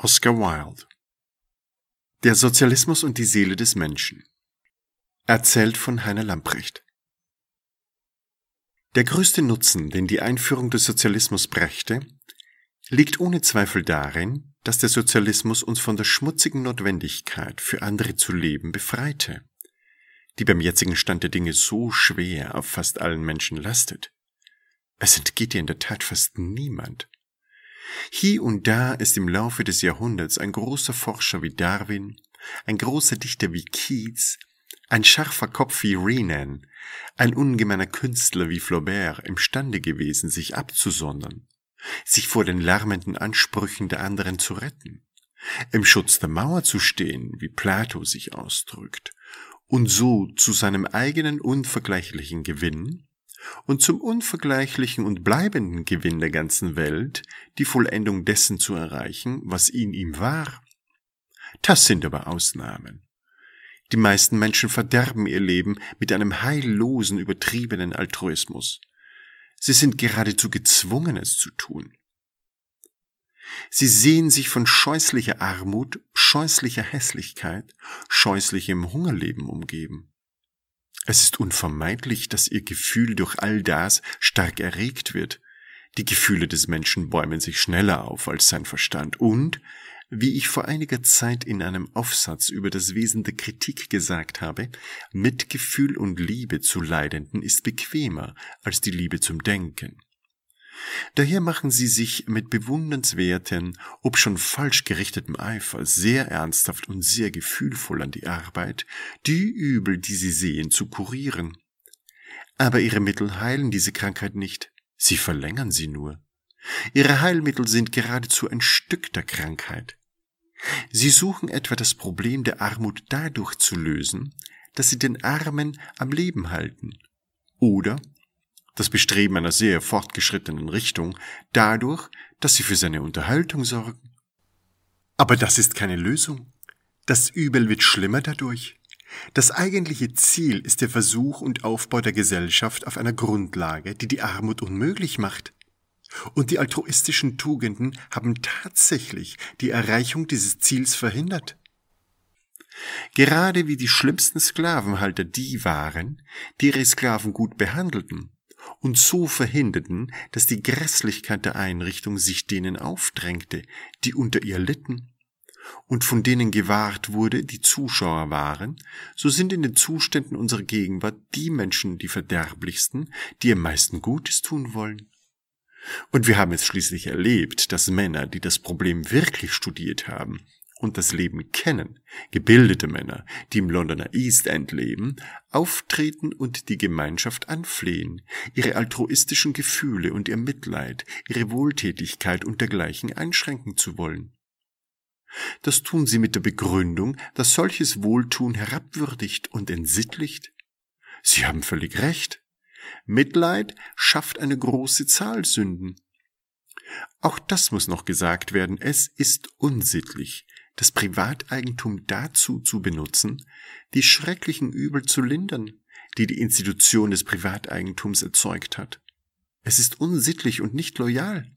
Oscar Wilde. Der Sozialismus und die Seele des Menschen. Erzählt von Heiner Lamprecht. Der größte Nutzen, den die Einführung des Sozialismus brächte, liegt ohne Zweifel darin, dass der Sozialismus uns von der schmutzigen Notwendigkeit, für andere zu leben, befreite, die beim jetzigen Stand der Dinge so schwer auf fast allen Menschen lastet. Es entgeht ihr in der Tat fast niemand. Hier und da ist im Laufe des Jahrhunderts ein großer Forscher wie Darwin, ein großer Dichter wie Keats, ein scharfer Kopf wie Renan, ein ungemeiner Künstler wie Flaubert imstande gewesen, sich abzusondern, sich vor den lärmenden Ansprüchen der anderen zu retten, im Schutz der Mauer zu stehen, wie Plato sich ausdrückt, und so zu seinem eigenen unvergleichlichen Gewinn und zum unvergleichlichen und bleibenden Gewinn der ganzen Welt die Vollendung dessen zu erreichen, was in ihm war. Das sind aber Ausnahmen. Die meisten Menschen verderben ihr Leben mit einem heillosen, übertriebenen Altruismus. Sie sind geradezu gezwungen, es zu tun. Sie sehen sich von scheußlicher Armut, scheußlicher Hässlichkeit, scheußlichem Hungerleben umgeben. Es ist unvermeidlich, dass ihr Gefühl durch all das stark erregt wird. Die Gefühle des Menschen bäumen sich schneller auf als sein Verstand und, wie ich vor einiger Zeit in einem Aufsatz über das Wesen der Kritik gesagt habe, Mitgefühl und Liebe zu Leidenden ist bequemer als die Liebe zum Denken. Daher machen sie sich mit bewundernswerten, obschon falsch gerichtetem Eifer sehr ernsthaft und sehr gefühlvoll an die Arbeit, die Übel, die sie sehen, zu kurieren. Aber ihre Mittel heilen diese Krankheit nicht, sie verlängern sie nur. Ihre Heilmittel sind geradezu ein Stück der Krankheit. Sie suchen etwa das Problem der Armut dadurch zu lösen, dass sie den Armen am Leben halten, oder das Bestreben einer sehr fortgeschrittenen Richtung, dadurch, dass sie für seine Unterhaltung sorgen. Aber das ist keine Lösung. Das Übel wird schlimmer dadurch. Das eigentliche Ziel ist der Versuch und Aufbau der Gesellschaft auf einer Grundlage, die die Armut unmöglich macht. Und die altruistischen Tugenden haben tatsächlich die Erreichung dieses Ziels verhindert. Gerade wie die schlimmsten Sklavenhalter die waren, die ihre Sklaven gut behandelten und so verhinderten, dass die Grässlichkeit der Einrichtung sich denen aufdrängte, die unter ihr litten, und von denen gewahrt wurde, die Zuschauer waren, so sind in den Zuständen unserer Gegenwart die Menschen die verderblichsten, die am meisten Gutes tun wollen. Und wir haben es schließlich erlebt, dass Männer, die das Problem wirklich studiert haben und das Leben kennen, gebildete Männer, die im Londoner East End leben, auftreten und die Gemeinschaft anflehen, ihre altruistischen Gefühle und ihr Mitleid, ihre Wohltätigkeit und dergleichen einschränken zu wollen. Das tun sie mit der Begründung, dass solches Wohltun herabwürdigt und entsittlicht. Sie haben völlig recht. Mitleid schafft eine große Zahl Sünden. Auch das muss noch gesagt werden, es ist unsittlich, das Privateigentum dazu zu benutzen, die schrecklichen Übel zu lindern, die die Institution des Privateigentums erzeugt hat. Es ist unsittlich und nicht loyal.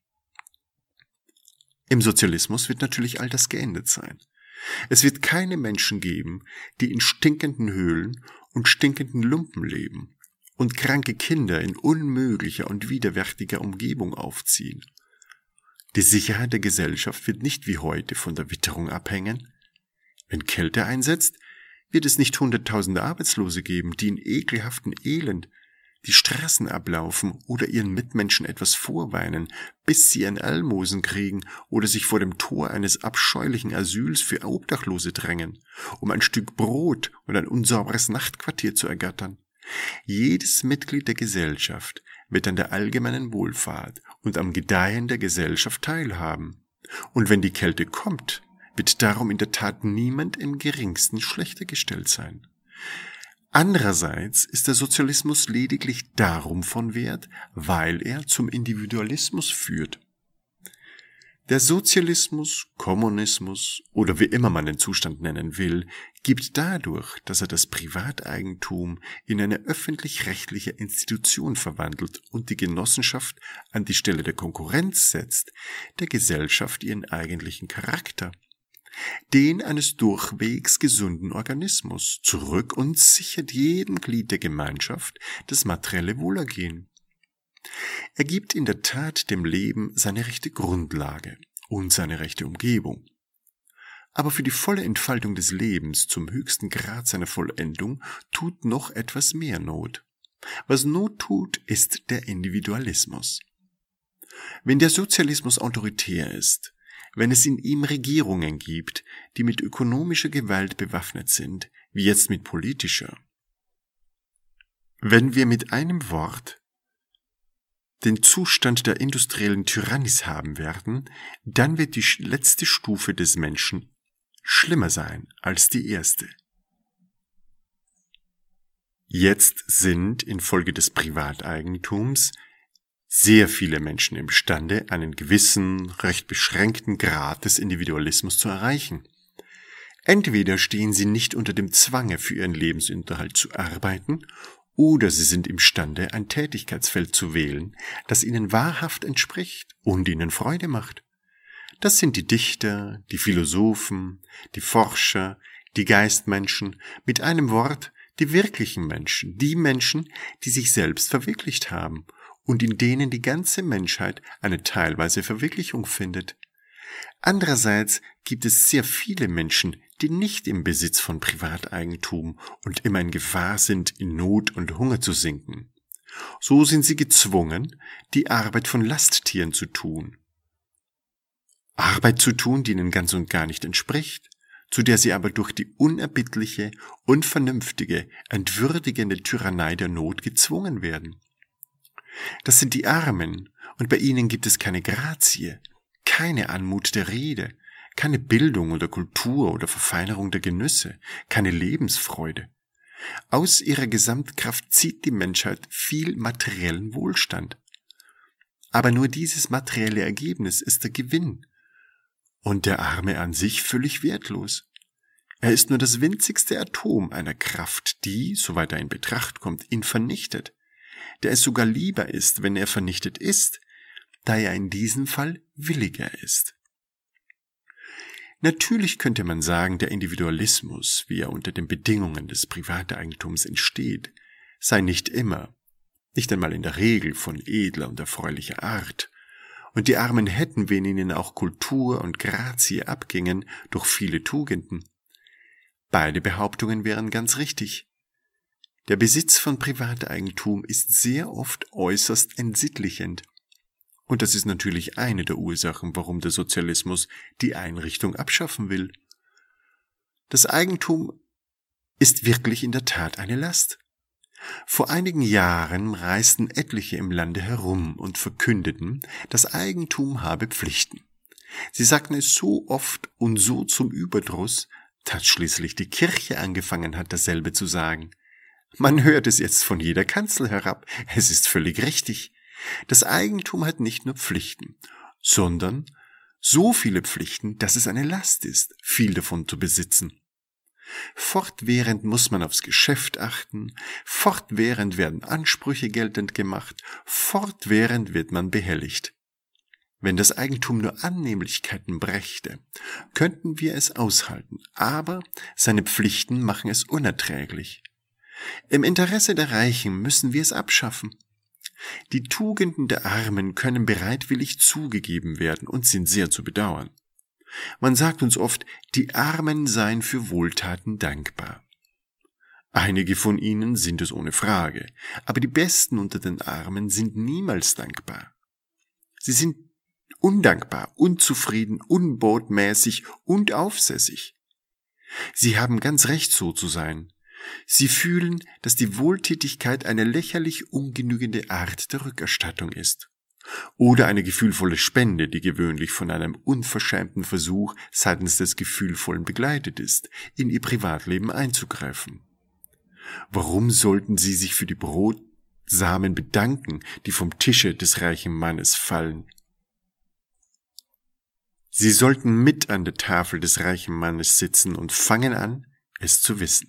Im Sozialismus wird natürlich all das geendet sein. Es wird keine Menschen geben, die in stinkenden Höhlen und stinkenden Lumpen leben und kranke Kinder in unmöglicher und widerwärtiger Umgebung aufziehen. Die Sicherheit der Gesellschaft wird nicht wie heute von der Witterung abhängen. Wenn Kälte einsetzt, wird es nicht Hunderttausende Arbeitslose geben, die in ekelhaftem Elend die Straßen ablaufen oder ihren Mitmenschen etwas vorweinen, bis sie ein Almosen kriegen oder sich vor dem Tor eines abscheulichen Asyls für Obdachlose drängen, um ein Stück Brot und ein unsauberes Nachtquartier zu ergattern. Jedes Mitglied der Gesellschaft wird an der allgemeinen Wohlfahrt und am Gedeihen der Gesellschaft teilhaben. Und wenn die Kälte kommt, wird darum in der Tat niemand im geringsten schlechter gestellt sein. Andererseits ist der Sozialismus lediglich darum von Wert, weil er zum Individualismus führt. Der Sozialismus, Kommunismus oder wie immer man den Zustand nennen will, gibt dadurch, dass er das Privateigentum in eine öffentlich-rechtliche Institution verwandelt und die Genossenschaft an die Stelle der Konkurrenz setzt, der Gesellschaft ihren eigentlichen Charakter, den eines durchwegs gesunden Organismus, zurück und sichert jedem Glied der Gemeinschaft das materielle Wohlergehen. Er gibt in der Tat dem Leben seine rechte Grundlage und seine rechte Umgebung. Aber für die volle Entfaltung des Lebens zum höchsten Grad seiner Vollendung tut noch etwas mehr Not. Was Not tut, ist der Individualismus. Wenn der Sozialismus autoritär ist, wenn es in ihm Regierungen gibt, die mit ökonomischer Gewalt bewaffnet sind, wie jetzt mit politischer, wenn wir mit einem Wort den Zustand der industriellen Tyrannis haben werden, dann wird die letzte Stufe des Menschen schlimmer sein als die erste. Jetzt sind infolge des Privateigentums sehr viele Menschen imstande, einen gewissen, recht beschränkten Grad des Individualismus zu erreichen. Entweder stehen sie nicht unter dem Zwange, für ihren Lebensunterhalt zu arbeiten, oder sie sind imstande, ein Tätigkeitsfeld zu wählen, das ihnen wahrhaft entspricht und ihnen Freude macht. Das sind die Dichter, die Philosophen, die Forscher, die Geistmenschen, mit einem Wort die wirklichen Menschen, die Menschen, die sich selbst verwirklicht haben und in denen die ganze Menschheit eine teilweise Verwirklichung findet. Andererseits gibt es sehr viele Menschen, die nicht im Besitz von Privateigentum und immer in Gefahr sind, in Not und Hunger zu sinken. So sind sie gezwungen, die Arbeit von Lasttieren zu tun. Arbeit zu tun, die ihnen ganz und gar nicht entspricht, zu der sie aber durch die unerbittliche, unvernünftige, entwürdigende Tyrannei der Not gezwungen werden. Das sind die Armen, und bei ihnen gibt es keine Grazie, keine Anmut der Rede, keine Bildung oder Kultur oder Verfeinerung der Genüsse, keine Lebensfreude. Aus ihrer Gesamtkraft zieht die Menschheit viel materiellen Wohlstand. Aber nur dieses materielle Ergebnis ist der Gewinn. Und der Arme an sich völlig wertlos. Er ist nur das winzigste Atom einer Kraft, die, soweit er in Betracht kommt, ihn vernichtet, der es sogar lieber ist, wenn er vernichtet ist, da er in diesem Fall williger ist. Natürlich könnte man sagen, der Individualismus, wie er unter den Bedingungen des Privateigentums entsteht, sei nicht immer, nicht einmal in der Regel von edler und erfreulicher Art, und die Armen hätten, wenn ihnen auch Kultur und Grazie abgingen, durch viele Tugenden. Beide Behauptungen wären ganz richtig. Der Besitz von Privateigentum ist sehr oft äußerst entsittlichend. Und das ist natürlich eine der Ursachen, warum der Sozialismus die Einrichtung abschaffen will. Das Eigentum ist wirklich in der Tat eine Last. Vor einigen Jahren reisten etliche im Lande herum und verkündeten, das Eigentum habe Pflichten. Sie sagten es so oft und so zum Überdruss, dass schließlich die Kirche angefangen hat, dasselbe zu sagen. Man hört es jetzt von jeder Kanzel herab, es ist völlig richtig. Das Eigentum hat nicht nur Pflichten, sondern so viele Pflichten, dass es eine Last ist, viel davon zu besitzen. Fortwährend muss man aufs Geschäft achten, fortwährend werden Ansprüche geltend gemacht, fortwährend wird man behelligt. Wenn das Eigentum nur Annehmlichkeiten brächte, könnten wir es aushalten, aber seine Pflichten machen es unerträglich. Im Interesse der Reichen müssen wir es abschaffen. Die Tugenden der Armen können bereitwillig zugegeben werden und sind sehr zu bedauern. Man sagt uns oft, die Armen seien für Wohltaten dankbar. Einige von ihnen sind es ohne Frage, aber die Besten unter den Armen sind niemals dankbar. Sie sind undankbar, unzufrieden, unbotmäßig und aufsässig. Sie haben ganz recht, so zu sein. Sie fühlen, dass die Wohltätigkeit eine lächerlich ungenügende Art der Rückerstattung ist. Oder eine gefühlvolle Spende, die gewöhnlich von einem unverschämten Versuch seitens des Gefühlvollen begleitet ist, in ihr Privatleben einzugreifen. Warum sollten sie sich für die Brotsamen bedanken, die vom Tische des reichen Mannes fallen? Sie sollten mit an der Tafel des reichen Mannes sitzen und fangen an, es zu wissen.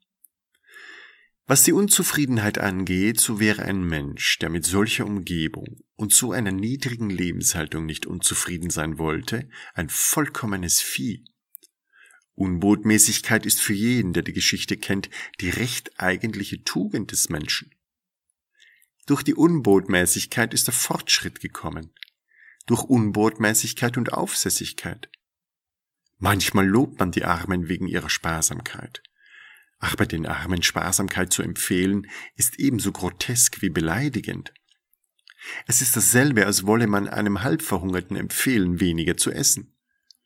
Was die Unzufriedenheit angeht, so wäre ein Mensch, der mit solcher Umgebung und so einer niedrigen Lebenshaltung nicht unzufrieden sein wollte, ein vollkommenes Vieh. Unbotmäßigkeit ist für jeden, der die Geschichte kennt, die recht eigentliche Tugend des Menschen. Durch die Unbotmäßigkeit ist der Fortschritt gekommen. Durch Unbotmäßigkeit und Aufsässigkeit. Manchmal lobt man die Armen wegen ihrer Sparsamkeit. Ach, bei den Armen Sparsamkeit zu empfehlen, ist ebenso grotesk wie beleidigend. Es ist dasselbe, als wolle man einem Halbverhungerten empfehlen, weniger zu essen.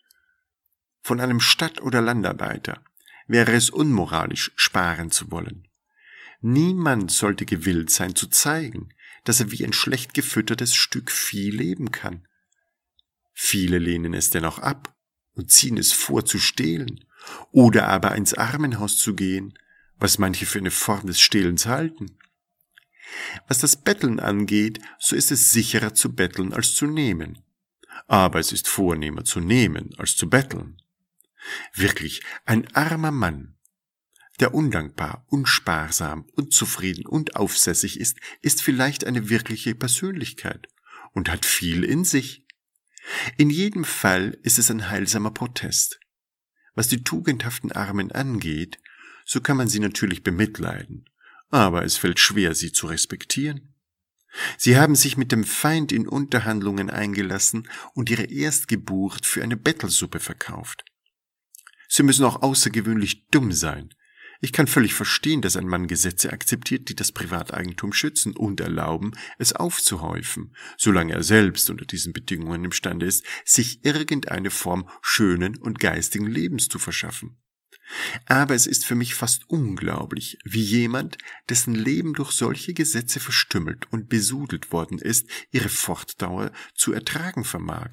Von einem Stadt- oder Landarbeiter wäre es unmoralisch, sparen zu wollen. Niemand sollte gewillt sein zu zeigen, dass er wie ein schlecht gefüttertes Stück Vieh leben kann. Viele lehnen es dennoch ab und ziehen es vor zu stehlen oder aber ins Armenhaus zu gehen, was manche für eine Form des Stehlens halten. Was das Betteln angeht, so ist es sicherer zu betteln als zu nehmen. Aber es ist vornehmer zu nehmen als zu betteln. Wirklich, ein armer Mann, der undankbar, unsparsam, unzufrieden und aufsässig ist vielleicht eine wirkliche Persönlichkeit und hat viel in sich. In jedem Fall ist es ein heilsamer Protest. Was die tugendhaften Armen angeht, so kann man sie natürlich bemitleiden, aber es fällt schwer, sie zu respektieren. Sie haben sich mit dem Feind in Unterhandlungen eingelassen und ihre Erstgeburt für eine Bettelsuppe verkauft. Sie müssen auch außergewöhnlich dumm sein. Ich kann völlig verstehen, dass ein Mann Gesetze akzeptiert, die das Privateigentum schützen und erlauben, es aufzuhäufen, solange er selbst unter diesen Bedingungen imstande ist, sich irgendeine Form schönen und geistigen Lebens zu verschaffen. Aber es ist für mich fast unglaublich, wie jemand, dessen Leben durch solche Gesetze verstümmelt und besudelt worden ist, ihre Fortdauer zu ertragen vermag.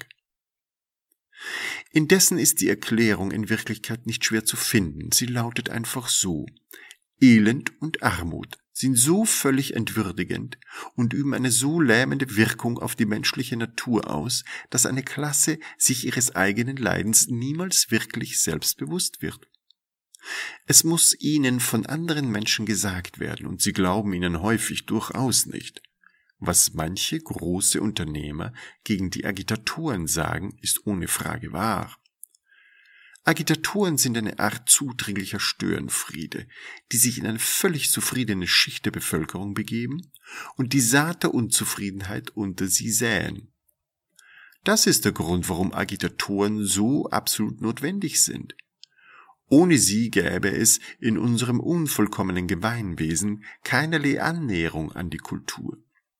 Indessen ist die Erklärung in Wirklichkeit nicht schwer zu finden. Sie lautet einfach so: Elend und Armut sind so völlig entwürdigend und üben eine so lähmende Wirkung auf die menschliche Natur aus, dass eine Klasse sich ihres eigenen Leidens niemals wirklich selbstbewusst wird. Es muss ihnen von anderen Menschen gesagt werden, und sie glauben ihnen häufig durchaus nicht. Was manche große Unternehmer gegen die Agitatoren sagen, ist ohne Frage wahr. Agitatoren sind eine Art zudringlicher Störenfriede, die sich in eine völlig zufriedene Schicht der Bevölkerung begeben und die Saat der Unzufriedenheit unter sie säen. Das ist der Grund, warum Agitatoren so absolut notwendig sind. Ohne sie gäbe es in unserem unvollkommenen Gemeinwesen keinerlei Annäherung an die Kultur.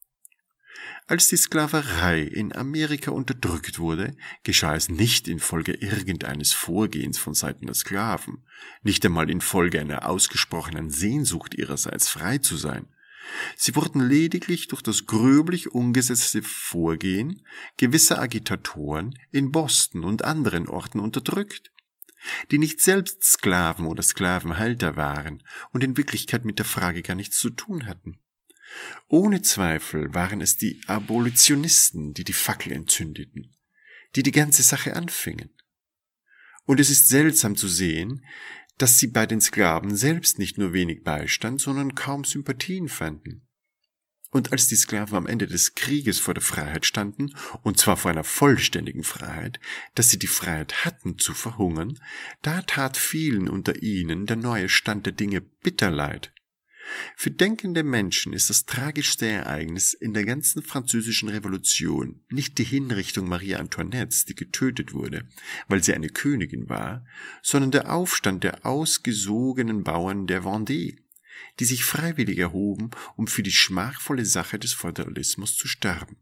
Als die Sklaverei in Amerika unterdrückt wurde, geschah es nicht infolge irgendeines Vorgehens von Seiten der Sklaven, nicht einmal infolge einer ausgesprochenen Sehnsucht ihrerseits frei zu sein. Sie wurden lediglich durch das gröblich umgesetzte Vorgehen gewisser Agitatoren in Boston und anderen Orten unterdrückt, die nicht selbst Sklaven oder Sklavenhalter waren und in Wirklichkeit mit der Frage gar nichts zu tun hatten. Ohne Zweifel waren es die Abolitionisten, die die Fackel entzündeten, die die ganze Sache anfingen. Und es ist seltsam zu sehen, dass sie bei den Sklaven selbst nicht nur wenig Beistand, sondern kaum Sympathien fanden. Und als die Sklaven am Ende des Krieges vor der Freiheit standen, und zwar vor einer vollständigen Freiheit, dass sie die Freiheit hatten zu verhungern, da tat vielen unter ihnen der neue Stand der Dinge bitter leid. Für denkende Menschen ist das tragischste Ereignis in der ganzen französischen Revolution nicht die Hinrichtung Marie Antoinettes, die getötet wurde, weil sie eine Königin war, sondern der Aufstand der ausgesogenen Bauern der Vendée, die sich freiwillig erhoben, um für die schmachvolle Sache des Feudalismus zu sterben.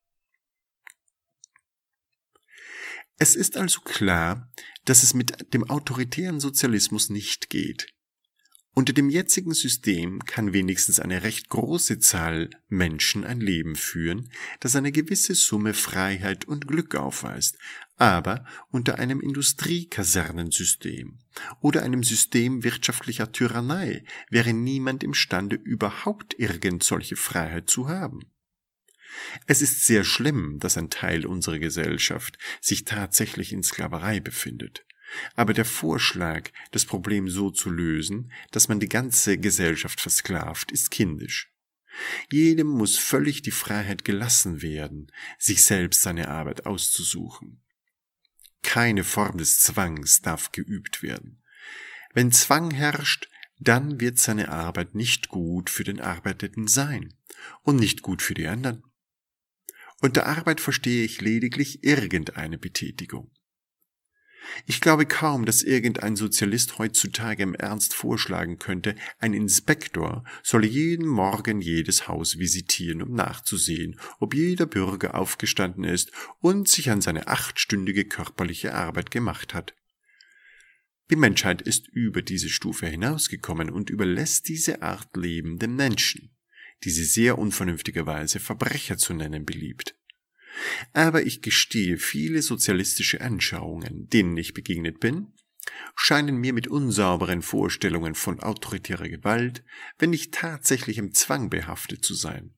Es ist also klar, dass es mit dem autoritären Sozialismus nicht geht. Unter dem jetzigen System kann wenigstens eine recht große Zahl Menschen ein Leben führen, das eine gewisse Summe Freiheit und Glück aufweist, aber unter einem Industriekasernensystem oder einem System wirtschaftlicher Tyrannei wäre niemand imstande, überhaupt irgend solche Freiheit zu haben. Es ist sehr schlimm, dass ein Teil unserer Gesellschaft sich tatsächlich in Sklaverei befindet. Aber der Vorschlag, das Problem so zu lösen, dass man die ganze Gesellschaft versklavt, ist kindisch. Jedem muss völlig die Freiheit gelassen werden, sich selbst seine Arbeit auszusuchen. Keine Form des Zwangs darf geübt werden. Wenn Zwang herrscht, dann wird seine Arbeit nicht gut für den Arbeitenden sein und nicht gut für die anderen. Unter Arbeit verstehe ich lediglich irgendeine Betätigung. Ich glaube kaum, dass irgendein Sozialist heutzutage im Ernst vorschlagen könnte, ein Inspektor solle jeden Morgen jedes Haus visitieren, um nachzusehen, ob jeder Bürger aufgestanden ist und sich an seine 8-stündige körperliche Arbeit gemacht hat. Die Menschheit ist über diese Stufe hinausgekommen und überlässt diese Art Leben den Menschen, die sie sehr unvernünftigerweise Verbrecher zu nennen beliebt. Aber ich gestehe, viele sozialistische Anschauungen, denen ich begegnet bin, scheinen mir mit unsauberen Vorstellungen von autoritärer Gewalt, wenn nicht tatsächlich im Zwang behaftet zu sein.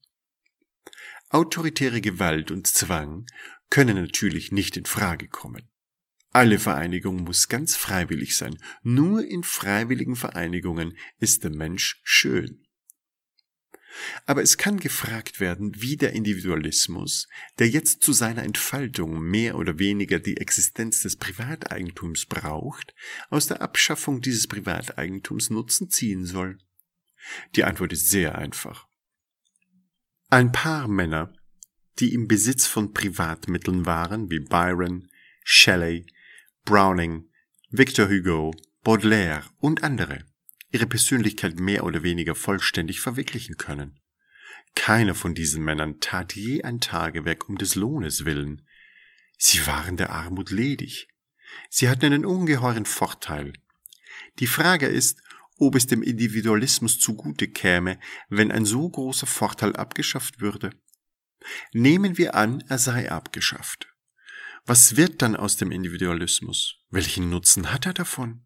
Autoritäre Gewalt und Zwang können natürlich nicht in Frage kommen. Alle Vereinigung muss ganz freiwillig sein. Nur in freiwilligen Vereinigungen ist der Mensch schön. Aber es kann gefragt werden, wie der Individualismus, der jetzt zu seiner Entfaltung mehr oder weniger die Existenz des Privateigentums braucht, aus der Abschaffung dieses Privateigentums Nutzen ziehen soll. Die Antwort ist sehr einfach. Ein paar Männer, die im Besitz von Privatmitteln waren, wie Byron, Shelley, Browning, Victor Hugo, Baudelaire und andere, ihre Persönlichkeit mehr oder weniger vollständig verwirklichen können. Keiner von diesen Männern tat je ein Tagewerk um des Lohnes willen. Sie waren der Armut ledig. Sie hatten einen ungeheuren Vorteil. Die Frage ist, ob es dem Individualismus zugute käme, wenn ein so großer Vorteil abgeschafft würde. Nehmen wir an, er sei abgeschafft. Was wird dann aus dem Individualismus? Welchen Nutzen hat er davon?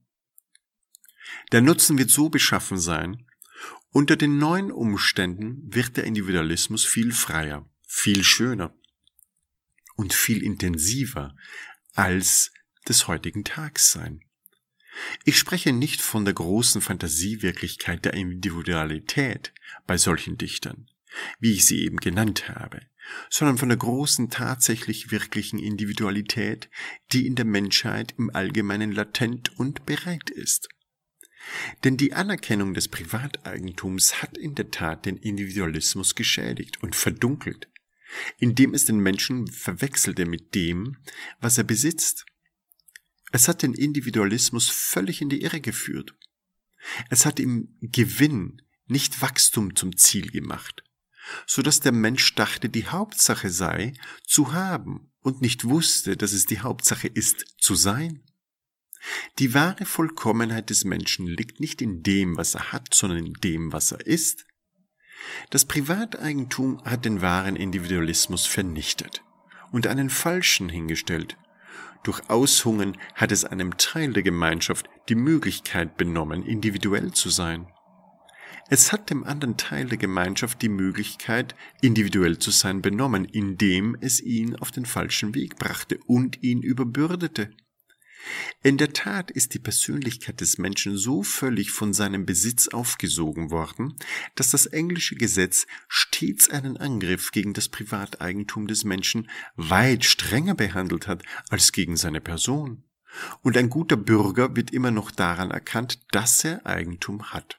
Der Nutzen wird so beschaffen sein, unter den neuen Umständen wird der Individualismus viel freier, viel schöner und viel intensiver als des heutigen Tags sein. Ich spreche nicht von der großen Fantasiewirklichkeit der Individualität bei solchen Dichtern, wie ich sie eben genannt habe, sondern von der großen tatsächlich wirklichen Individualität, die in der Menschheit im Allgemeinen latent und bereit ist. Denn die Anerkennung des Privateigentums hat in der Tat den Individualismus geschädigt und verdunkelt, indem es den Menschen verwechselte mit dem, was er besitzt. Es hat den Individualismus völlig in die Irre geführt. Es hat ihm Gewinn, nicht Wachstum zum Ziel gemacht, so dass der Mensch dachte, die Hauptsache sei, zu haben und nicht wusste, dass es die Hauptsache ist, zu sein. Die wahre Vollkommenheit des Menschen liegt nicht in dem, was er hat, sondern in dem, was er ist. Das Privateigentum hat den wahren Individualismus vernichtet und einen falschen hingestellt. Durch Aushungern hat es einem Teil der Gemeinschaft die Möglichkeit benommen, individuell zu sein. Es hat dem anderen Teil der Gemeinschaft die Möglichkeit, individuell zu sein, benommen, indem es ihn auf den falschen Weg brachte und ihn überbürdete. In der Tat ist die Persönlichkeit des Menschen so völlig von seinem Besitz aufgesogen worden, dass das englische Gesetz stets einen Angriff gegen das Privateigentum des Menschen weit strenger behandelt hat als gegen seine Person. Und ein guter Bürger wird immer noch daran erkannt, dass er Eigentum hat.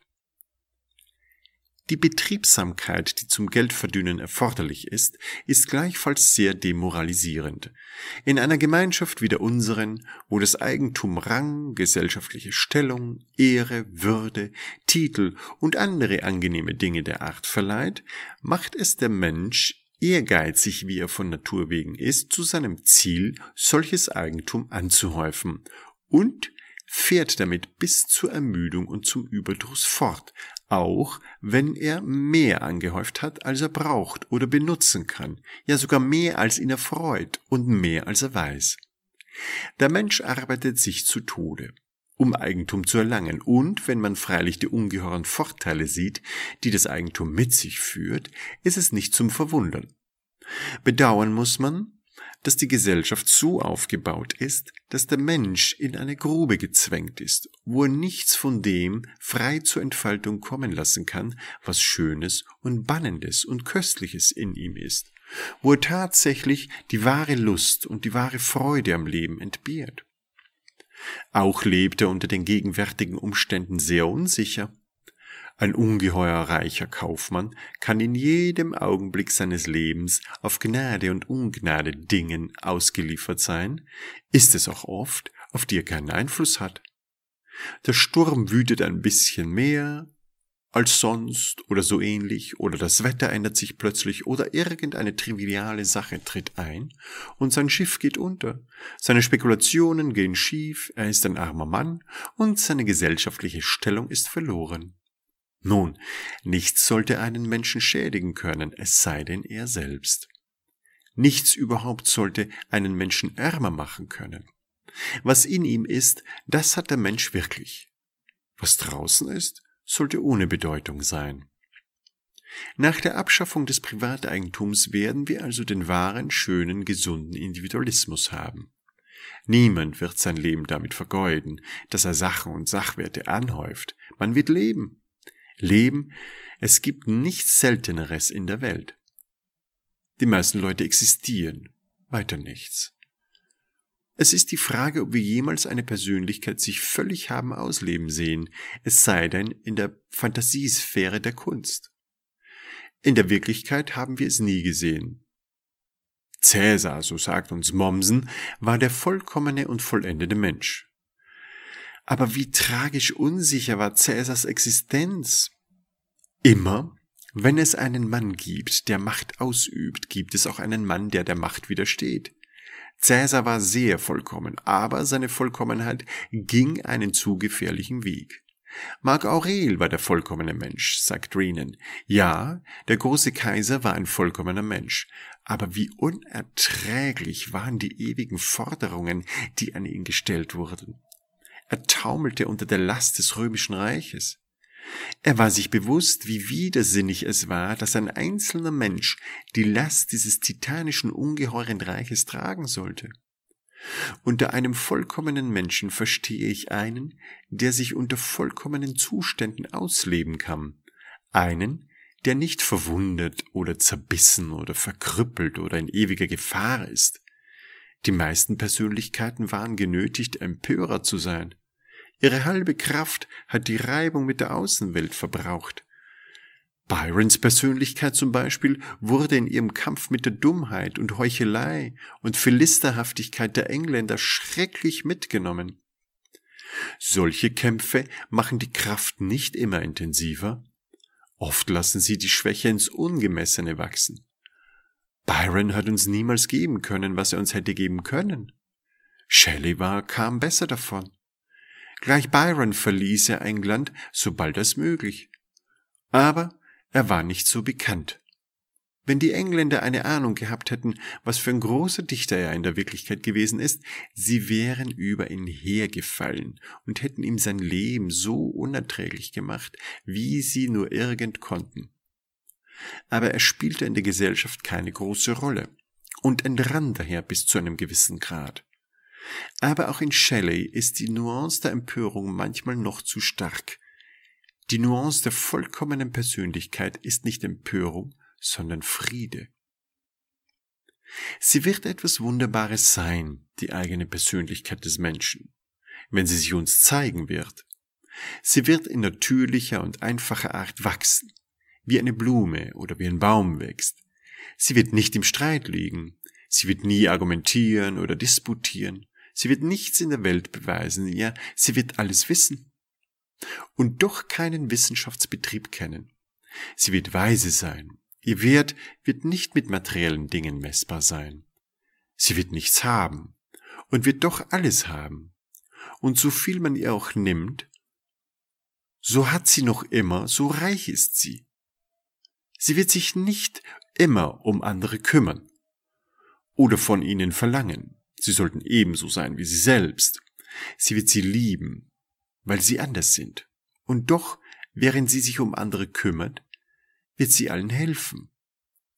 Die Betriebsamkeit, die zum Geldverdienen erforderlich ist gleichfalls sehr demoralisierend. In einer Gemeinschaft wie der unseren, wo das Eigentum Rang, gesellschaftliche Stellung, Ehre, Würde, Titel und andere angenehme Dinge der Art verleiht, macht es der Mensch, ehrgeizig wie er von Natur wegen ist, zu seinem Ziel, solches Eigentum anzuhäufen und fährt damit bis zur Ermüdung und zum Überdruss fort, auch wenn er mehr angehäuft hat, als er braucht oder benutzen kann, ja sogar mehr, als ihn erfreut und mehr, als er weiß. Der Mensch arbeitet sich zu Tode, um Eigentum zu erlangen, und wenn man freilich die ungeheuren Vorteile sieht, die das Eigentum mit sich führt, ist es nicht zum Verwundern. Bedauern muss man, dass die Gesellschaft so aufgebaut ist, dass der Mensch in eine Grube gezwängt ist, wo er nichts von dem frei zur Entfaltung kommen lassen kann, was Schönes und Bannendes und Köstliches in ihm ist, wo er tatsächlich die wahre Lust und die wahre Freude am Leben entbehrt. Auch lebt er unter den gegenwärtigen Umständen sehr unsicher. Ein ungeheuer reicher Kaufmann kann in jedem Augenblick seines Lebens auf Gnade und Ungnade Dingen ausgeliefert sein, ist es auch oft, auf die er keinen Einfluss hat. Der Sturm wütet ein bisschen mehr als sonst oder so ähnlich, oder das Wetter ändert sich plötzlich oder irgendeine triviale Sache tritt ein und sein Schiff geht unter, seine Spekulationen gehen schief, er ist ein armer Mann und seine gesellschaftliche Stellung ist verloren. Nun, nichts sollte einen Menschen schädigen können, es sei denn er selbst. Nichts überhaupt sollte einen Menschen ärmer machen können. Was in ihm ist, das hat der Mensch wirklich. Was draußen ist, sollte ohne Bedeutung sein. Nach der Abschaffung des Privateigentums werden wir also den wahren, schönen, gesunden Individualismus haben. Niemand wird sein Leben damit vergeuden, dass er Sachen und Sachwerte anhäuft. Man wird leben. Leben, es gibt nichts Selteneres in der Welt. Die meisten Leute existieren, weiter nichts. Es ist die Frage, ob wir jemals eine Persönlichkeit sich völlig haben ausleben sehen, es sei denn in der Fantasiesphäre der Kunst. In der Wirklichkeit haben wir es nie gesehen. Cäsar, so sagt uns Mommsen, war der vollkommene und vollendete Mensch. Aber wie tragisch unsicher war Cäsars Existenz? Immer, wenn es einen Mann gibt, der Macht ausübt, gibt es auch einen Mann, der der Macht widersteht. Cäsar war sehr vollkommen, aber seine Vollkommenheit ging einen zu gefährlichen Weg. Marc Aurel war der vollkommene Mensch, sagt Renan. Ja, der große Kaiser war ein vollkommener Mensch, aber wie unerträglich waren die ewigen Forderungen, die an ihn gestellt wurden. Er taumelte unter der Last des römischen Reiches. Er war sich bewusst, wie widersinnig es war, dass ein einzelner Mensch die Last dieses titanischen, ungeheuren Reiches tragen sollte. Unter einem vollkommenen Menschen verstehe ich einen, der sich unter vollkommenen Zuständen ausleben kann. Einen, der nicht verwundet oder zerbissen oder verkrüppelt oder in ewiger Gefahr ist. Die meisten Persönlichkeiten waren genötigt, Empörer zu sein. Ihre halbe Kraft hat die Reibung mit der Außenwelt verbraucht. Byrons Persönlichkeit zum Beispiel wurde in ihrem Kampf mit der Dummheit und Heuchelei und Philisterhaftigkeit der Engländer schrecklich mitgenommen. Solche Kämpfe machen die Kraft nicht immer intensiver. Oft lassen sie die Schwäche ins Ungemessene wachsen. Byron hat uns niemals geben können, was er uns hätte geben können. Shelley kam besser davon. Gleich Byron verließ er England, sobald als möglich. Aber er war nicht so bekannt. Wenn die Engländer eine Ahnung gehabt hätten, was für ein großer Dichter er in der Wirklichkeit gewesen ist, sie wären über ihn hergefallen und hätten ihm sein Leben so unerträglich gemacht, wie sie nur irgend konnten. Aber er spielte in der Gesellschaft keine große Rolle und entrann daher bis zu einem gewissen Grad. Aber auch in Shelley ist die Nuance der Empörung manchmal noch zu stark. Die Nuance der vollkommenen Persönlichkeit ist nicht Empörung, sondern Friede. Sie wird etwas Wunderbares sein, die eigene Persönlichkeit des Menschen, wenn sie sich uns zeigen wird. Sie wird in natürlicher und einfacher Art wachsen, wie eine Blume oder wie ein Baum wächst. Sie wird nicht im Streit liegen, sie wird nie argumentieren oder disputieren, sie wird nichts in der Welt beweisen, ja, sie wird alles wissen. Und doch keinen Wissenschaftsbetrieb kennen. Sie wird weise sein. Ihr Wert wird nicht mit materiellen Dingen messbar sein. Sie wird nichts haben und wird doch alles haben. Und so viel man ihr auch nimmt, so hat sie noch immer, so reich ist sie. Sie wird sich nicht immer um andere kümmern oder von ihnen verlangen. Sie sollten ebenso sein wie sie selbst. Sie wird sie lieben, weil sie anders sind. Und doch, während sie sich um andere kümmert, wird sie allen helfen.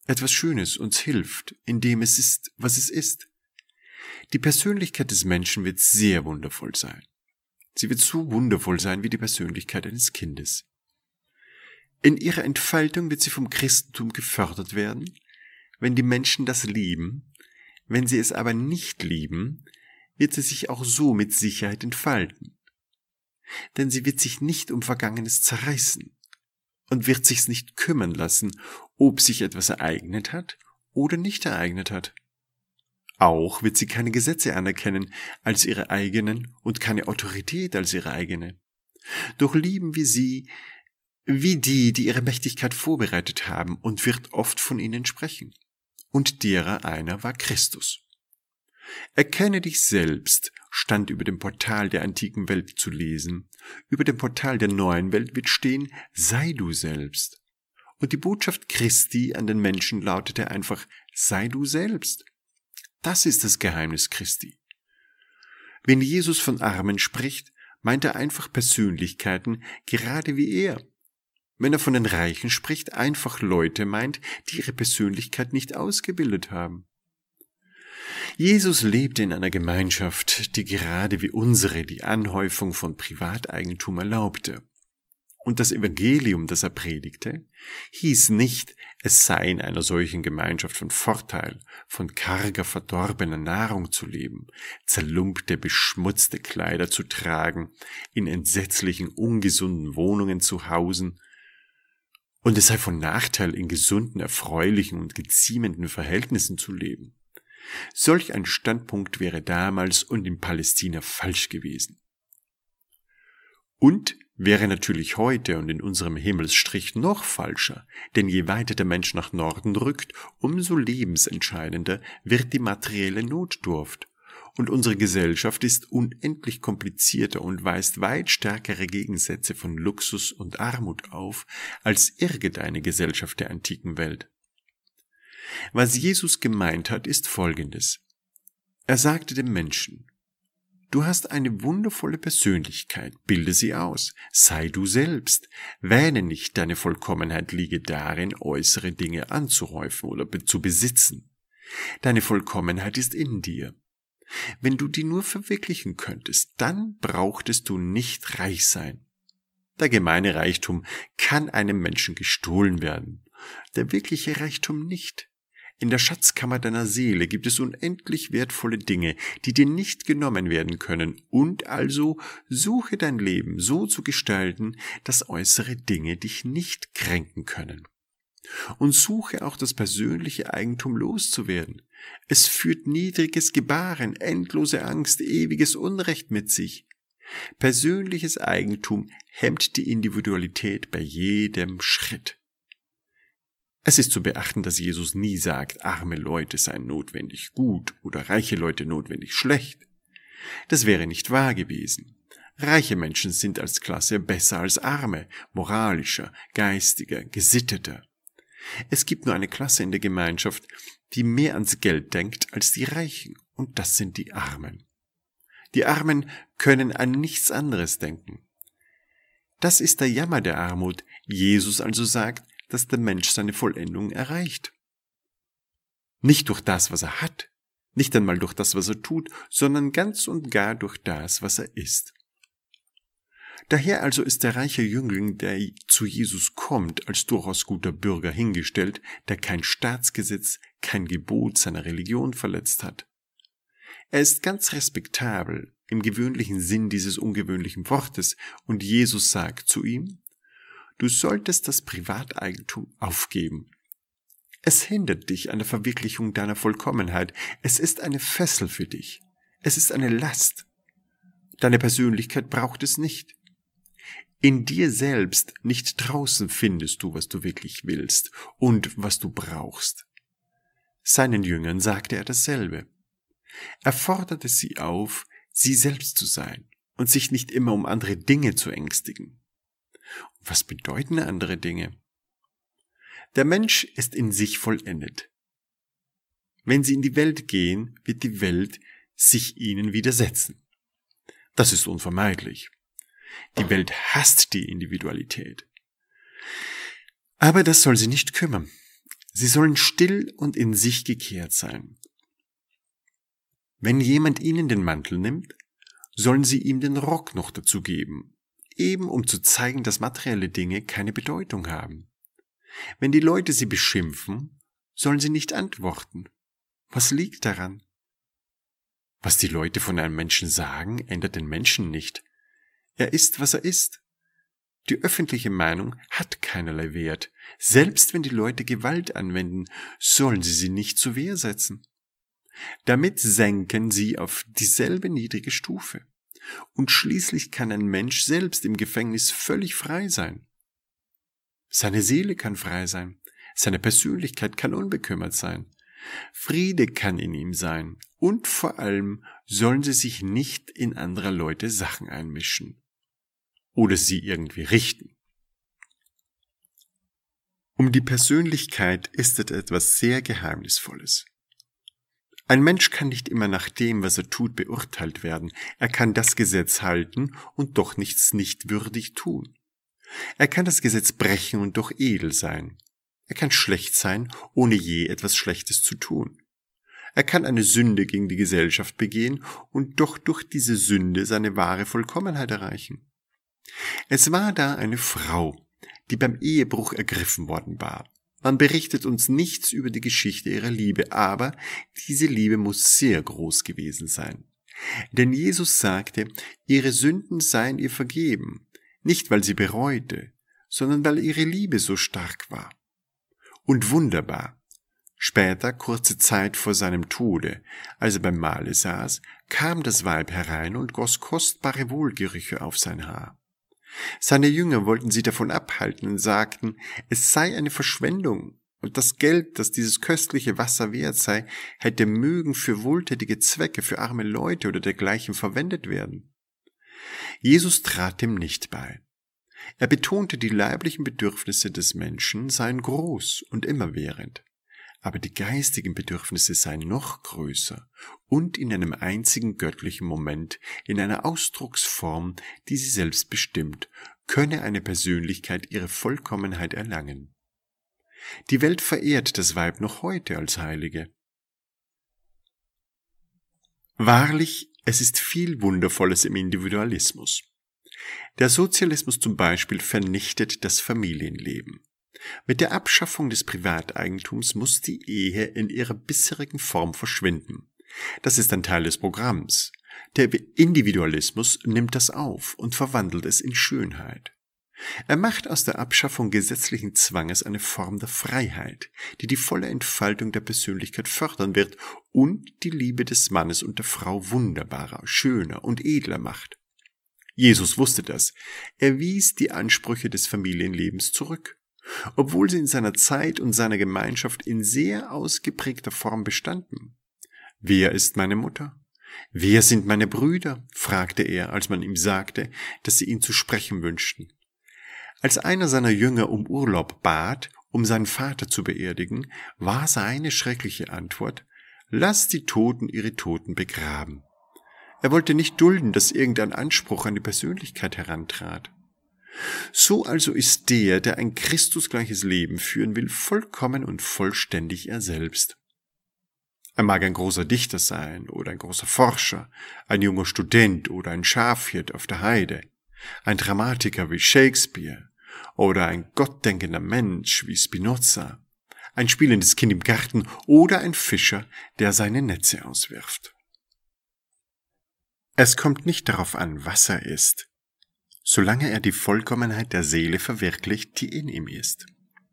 etwas Schönes uns hilft, indem es ist, was es ist. Die Persönlichkeit des Menschen wird sehr wundervoll sein. Sie wird so wundervoll sein wie die Persönlichkeit eines Kindes. In ihrer Entfaltung wird sie vom Christentum gefördert werden, wenn die Menschen das lieben. Wenn sie es aber nicht lieben, wird sie sich auch so mit Sicherheit entfalten. Denn sie wird sich nicht um Vergangenes zerreißen und wird sich's nicht kümmern lassen, ob sich etwas ereignet hat oder nicht ereignet hat. Auch wird sie keine Gesetze anerkennen als ihre eigenen und keine Autorität als ihre eigene. Doch lieben wir sie wie die ihre Mächtigkeit vorbereitet haben und wird oft von ihnen sprechen. Und derer einer war Christus. Erkenne dich selbst, stand über dem Portal der antiken Welt zu lesen. Über dem Portal der neuen Welt wird stehen, sei du selbst. Und die Botschaft Christi an den Menschen lautete einfach, sei du selbst. Das ist das Geheimnis Christi. Wenn Jesus von Armen spricht, meint er einfach Persönlichkeiten, gerade wie er. Wenn er von den Reichen spricht, einfach Leute meint, die ihre Persönlichkeit nicht ausgebildet haben. Jesus lebte in einer Gemeinschaft, die gerade wie unsere die Anhäufung von Privateigentum erlaubte. Und das Evangelium, das er predigte, hieß nicht, es sei in einer solchen Gemeinschaft von Vorteil, von karger, verdorbener Nahrung zu leben, zerlumpte, beschmutzte Kleider zu tragen, in entsetzlichen, ungesunden Wohnungen zu hausen, und es sei von Nachteil, in gesunden, erfreulichen und geziemenden Verhältnissen zu leben. Solch ein Standpunkt wäre damals und in Palästina falsch gewesen. Und wäre natürlich heute und in unserem Himmelsstrich noch falscher, denn je weiter der Mensch nach Norden rückt, umso lebensentscheidender wird die materielle Notdurft. Und unsere Gesellschaft ist unendlich komplizierter und weist weit stärkere Gegensätze von Luxus und Armut auf als irgendeine Gesellschaft der antiken Welt. Was Jesus gemeint hat, ist Folgendes. Er sagte dem Menschen, du hast eine wundervolle Persönlichkeit, bilde sie aus, sei du selbst, wähne nicht, deine Vollkommenheit liege darin, äußere Dinge anzuhäufen oder zu besitzen. Deine Vollkommenheit ist in dir. Wenn du die nur verwirklichen könntest, dann brauchtest du nicht reich sein. Der gemeine Reichtum kann einem Menschen gestohlen werden, der wirkliche Reichtum nicht. In der Schatzkammer deiner Seele gibt es unendlich wertvolle Dinge, die dir nicht genommen werden können, und also suche dein Leben so zu gestalten, dass äußere Dinge dich nicht kränken können. Und suche auch das persönliche Eigentum loszuwerden. Es führt niedriges Gebaren, endlose Angst, ewiges Unrecht mit sich. Persönliches Eigentum hemmt die Individualität bei jedem Schritt. Es ist zu beachten, dass Jesus nie sagt, arme Leute seien notwendig gut oder reiche Leute notwendig schlecht. Das wäre nicht wahr gewesen. Reiche Menschen sind als Klasse besser als arme, moralischer, geistiger, gesitteter. Es gibt nur eine Klasse in der Gemeinschaft, die mehr ans Geld denkt als die Reichen, und das sind die Armen. Die Armen können an nichts anderes denken. Das ist der Jammer der Armut. Jesus also sagt, dass der Mensch seine Vollendung erreicht. Nicht durch das, was er hat, nicht einmal durch das, was er tut, sondern ganz und gar durch das, was er ist. Daher also ist der reiche Jüngling, der zu Jesus kommt, als durchaus guter Bürger hingestellt, der kein Staatsgesetz, kein Gebot seiner Religion verletzt hat. Er ist ganz respektabel im gewöhnlichen Sinn dieses ungewöhnlichen Wortes, und Jesus sagt zu ihm, du solltest das Privateigentum aufgeben. Es hindert dich an der Verwirklichung deiner Vollkommenheit. Es ist eine Fessel für dich. Es ist eine Last. Deine Persönlichkeit braucht es nicht. In dir selbst, nicht draußen, findest du, was du wirklich willst und was du brauchst. Seinen Jüngern sagte er dasselbe. Er forderte sie auf, sie selbst zu sein und sich nicht immer um andere Dinge zu ängstigen. Was bedeuten andere Dinge? Der Mensch ist in sich vollendet. Wenn sie in die Welt gehen, wird die Welt sich ihnen widersetzen. Das ist unvermeidlich. Die Welt hasst die Individualität. Aber das soll sie nicht kümmern. Sie sollen still und in sich gekehrt sein. Wenn jemand ihnen den Mantel nimmt, sollen sie ihm den Rock noch dazu geben, eben um zu zeigen, dass materielle Dinge keine Bedeutung haben. Wenn die Leute sie beschimpfen, sollen sie nicht antworten. Was liegt daran? Was die Leute von einem Menschen sagen, ändert den Menschen nicht. Er ist, was er ist. Die öffentliche Meinung hat keinerlei Wert. Selbst wenn die Leute Gewalt anwenden, sollen sie nicht zur Wehr setzen. Damit senken sie auf dieselbe niedrige Stufe. Und schließlich kann ein Mensch selbst im Gefängnis völlig frei sein. Seine Seele kann frei sein. Seine Persönlichkeit kann unbekümmert sein. Friede kann in ihm sein. Und vor allem sollen sie sich nicht in anderer Leute Sachen einmischen. Oder sie irgendwie richten. Um die Persönlichkeit ist es etwas sehr Geheimnisvolles. Ein Mensch kann nicht immer nach dem, was er tut, beurteilt werden. Er kann das Gesetz halten und doch nichts nicht würdig tun. Er kann das Gesetz brechen und doch edel sein. Er kann schlecht sein, ohne je etwas Schlechtes zu tun. Er kann eine Sünde gegen die Gesellschaft begehen und doch durch diese Sünde seine wahre Vollkommenheit erreichen. Es war da eine Frau, die beim Ehebruch ergriffen worden war. Man berichtet uns nichts über die Geschichte ihrer Liebe, aber diese Liebe muss sehr groß gewesen sein. Denn Jesus sagte, ihre Sünden seien ihr vergeben, nicht weil sie bereute, sondern weil ihre Liebe so stark war. Und wunderbar, später, kurze Zeit vor seinem Tode, als er beim Mahle saß, kam das Weib herein und goss kostbare Wohlgerüche auf sein Haar. Seine Jünger wollten sie davon abhalten und sagten, es sei eine Verschwendung und das Geld, das dieses köstliche Wasser wert sei, hätte mögen für wohltätige Zwecke, für arme Leute oder dergleichen verwendet werden. Jesus trat dem nicht bei. Er betonte, die leiblichen Bedürfnisse des Menschen seien groß und immerwährend, aber die geistigen Bedürfnisse seien noch größer und in einem einzigen göttlichen Moment, in einer Ausdrucksform, die sie selbst bestimmt, könne eine Persönlichkeit ihre Vollkommenheit erlangen. Die Welt verehrt das Weib noch heute als Heilige. Wahrlich, es ist viel Wundervolles im Individualismus. Der Sozialismus zum Beispiel vernichtet das Familienleben. Mit der Abschaffung des Privateigentums muss die Ehe in ihrer bisherigen Form verschwinden. Das ist ein Teil des Programms. Der Individualismus nimmt das auf und verwandelt es in Schönheit. Er macht aus der Abschaffung gesetzlichen Zwanges eine Form der Freiheit, die die volle Entfaltung der Persönlichkeit fördern wird und die Liebe des Mannes und der Frau wunderbarer, schöner und edler macht. Jesus wusste das. Er wies die Ansprüche des Familienlebens zurück. Obwohl sie in seiner Zeit und seiner Gemeinschaft in sehr ausgeprägter Form bestanden. Wer ist meine Mutter? Wer sind meine Brüder? Fragte er, als man ihm sagte, dass sie ihn zu sprechen wünschten. Als einer seiner Jünger um Urlaub bat, um seinen Vater zu beerdigen, war seine schreckliche Antwort, lasst die Toten ihre Toten begraben. Er wollte nicht dulden, dass irgendein Anspruch an die Persönlichkeit herantrat. So also ist der ein Christusgleiches Leben führen will, vollkommen und vollständig er selbst. Er mag ein großer Dichter sein oder ein großer Forscher, ein junger Student oder ein Schafhirt auf der Heide, ein Dramatiker wie Shakespeare oder ein gottdenkender Mensch wie Spinoza, ein spielendes Kind im Garten oder ein Fischer, der seine Netze auswirft. Es kommt nicht darauf an, was er ist, solange er die Vollkommenheit der Seele verwirklicht, die in ihm ist.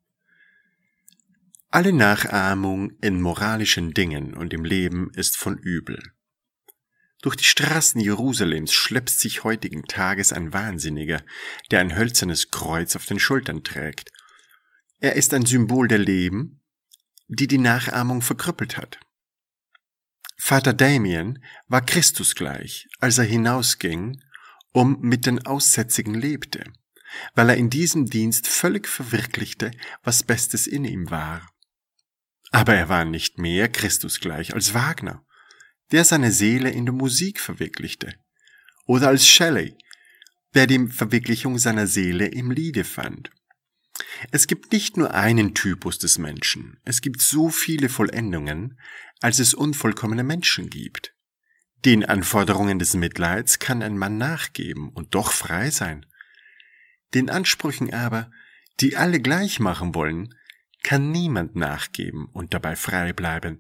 Alle Nachahmung in moralischen Dingen und im Leben ist von übel. Durch die Straßen Jerusalems schleppt sich heutigen Tages ein Wahnsinniger, der ein hölzernes Kreuz auf den Schultern trägt. Er ist ein Symbol der Leben, die die Nachahmung verkrüppelt hat. Vater Damien war Christus gleich, als er hinausging, mit den Aussätzigen lebte, weil er in diesem Dienst völlig verwirklichte, was Bestes in ihm war. Aber er war nicht mehr Christus gleich als Wagner, der seine Seele in der Musik verwirklichte, oder als Shelley, der die Verwirklichung seiner Seele im Liede fand. Es gibt nicht nur einen Typus des Menschen, es gibt so viele Vollendungen, als es unvollkommene Menschen gibt. Den Anforderungen des Mitleids kann ein Mann nachgeben und doch frei sein. Den Ansprüchen aber, die alle gleich machen wollen, kann niemand nachgeben und dabei frei bleiben.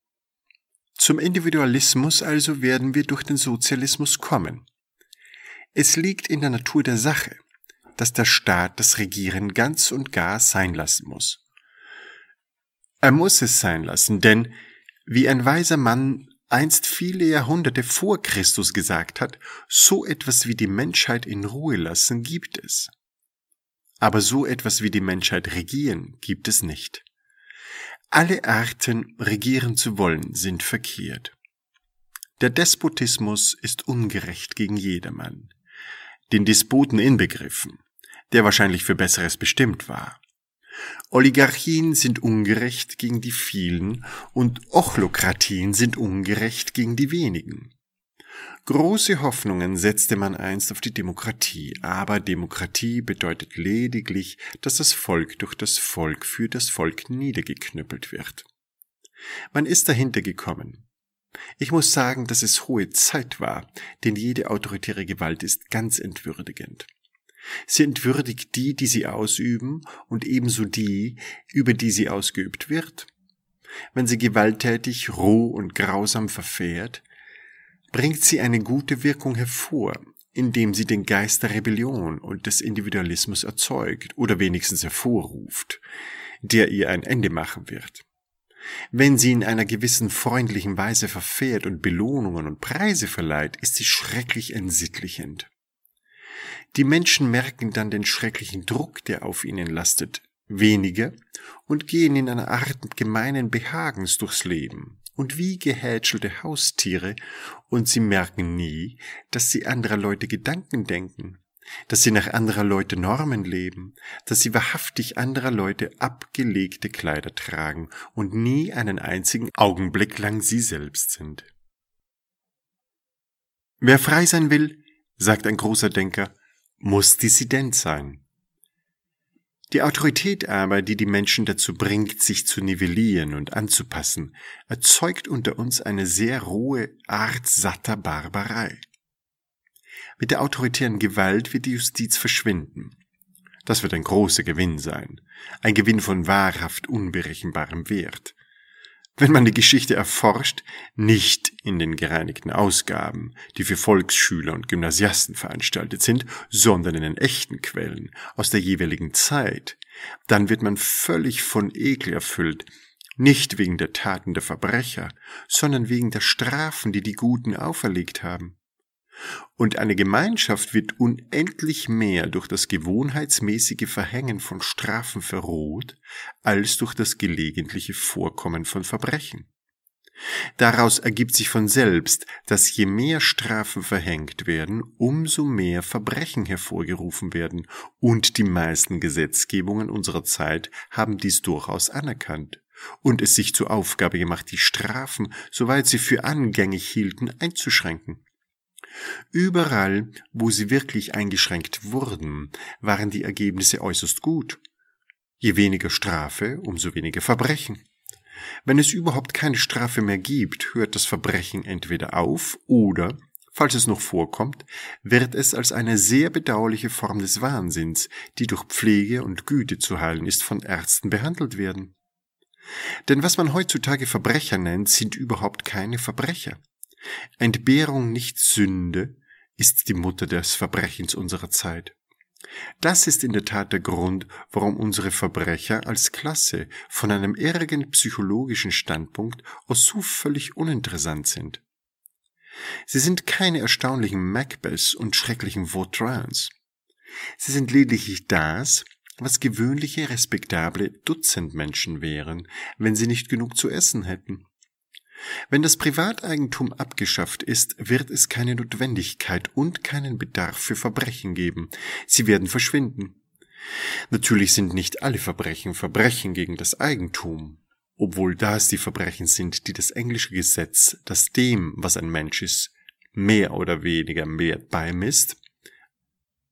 Zum Individualismus also werden wir durch den Sozialismus kommen. Es liegt in der Natur der Sache, dass der Staat das Regieren ganz und gar sein lassen muss. Er muss es sein lassen, denn, wie ein weiser Mann einst viele Jahrhunderte vor Christus gesagt hat, so etwas wie die Menschheit in Ruhe lassen gibt es. Aber so etwas wie die Menschheit regieren gibt es nicht. Alle Arten, regieren zu wollen, sind verkehrt. Der Despotismus ist ungerecht gegen jedermann, den Despoten inbegriffen, der wahrscheinlich für Besseres bestimmt war. Oligarchien sind ungerecht gegen die vielen und Ochlokratien sind ungerecht gegen die wenigen. Große Hoffnungen setzte man einst auf die Demokratie, aber Demokratie bedeutet lediglich, dass das Volk durch das Volk für das Volk niedergeknüppelt wird. Man ist dahinter gekommen. Ich muss sagen, dass es hohe Zeit war, denn jede autoritäre Gewalt ist ganz entwürdigend. Sie entwürdigt die, die sie ausüben, und ebenso die, über die sie ausgeübt wird. Wenn sie gewalttätig, roh und grausam verfährt, bringt sie eine gute Wirkung hervor, indem sie den Geist der Rebellion und des Individualismus erzeugt oder wenigstens hervorruft, der ihr ein Ende machen wird. Wenn sie in einer gewissen freundlichen Weise verfährt und Belohnungen und Preise verleiht, ist sie schrecklich entsittlichend. Die Menschen merken dann den schrecklichen Druck, der auf ihnen lastet, weniger und gehen in einer Art gemeinen Behagens durchs Leben und wie gehätschelte Haustiere, und sie merken nie, dass sie anderer Leute Gedanken denken, dass sie nach anderer Leute Normen leben, dass sie wahrhaftig anderer Leute abgelegte Kleider tragen und nie einen einzigen Augenblick lang sie selbst sind. Wer frei sein will, sagt ein großer Denker, muss Dissident sein. Die Autorität aber, die die Menschen dazu bringt, sich zu nivellieren und anzupassen, erzeugt unter uns eine sehr rohe Art satter Barbarei. Mit der autoritären Gewalt wird die Justiz verschwinden. Das wird ein großer Gewinn sein, ein Gewinn von wahrhaft unberechenbarem Wert. Wenn man die Geschichte erforscht, nicht in den gereinigten Ausgaben, die für Volksschüler und Gymnasiasten veranstaltet sind, sondern in den echten Quellen aus der jeweiligen Zeit, dann wird man völlig von Ekel erfüllt, nicht wegen der Taten der Verbrecher, sondern wegen der Strafen, die die Guten auferlegt haben. Und eine Gemeinschaft wird unendlich mehr durch das gewohnheitsmäßige Verhängen von Strafen verroht, als durch das gelegentliche Vorkommen von Verbrechen. Daraus ergibt sich von selbst, dass je mehr Strafen verhängt werden, umso mehr Verbrechen hervorgerufen werden, und die meisten Gesetzgebungen unserer Zeit haben dies durchaus anerkannt und es sich zur Aufgabe gemacht, die Strafen, soweit sie für angängig hielten, einzuschränken. Überall, wo sie wirklich eingeschränkt wurden, waren die Ergebnisse äußerst gut. Je weniger Strafe, umso weniger Verbrechen. Wenn es überhaupt keine Strafe mehr gibt, hört das Verbrechen entweder auf oder, falls es noch vorkommt, wird es als eine sehr bedauerliche Form des Wahnsinns, die durch Pflege und Güte zu heilen ist, von Ärzten behandelt werden. Denn was man heutzutage Verbrecher nennt, sind überhaupt keine Verbrecher. Entbehrung nicht Sünde ist die Mutter des Verbrechens unserer Zeit. Das ist in der Tat der Grund, warum unsere Verbrecher als Klasse von einem irrigen psychologischen Standpunkt aus so völlig uninteressant sind. Sie sind keine erstaunlichen Macbeths und schrecklichen Vautrins. Sie sind lediglich das, was gewöhnliche, respektable Dutzendmenschen wären, wenn sie nicht genug zu essen hätten. Wenn das Privateigentum abgeschafft ist, wird es keine Notwendigkeit und keinen Bedarf für Verbrechen geben. Sie werden verschwinden. Natürlich sind nicht alle Verbrechen Verbrechen gegen das Eigentum, obwohl das die Verbrechen sind, die das englische Gesetz, das dem, was ein Mensch ist, mehr oder weniger Wert beimisst.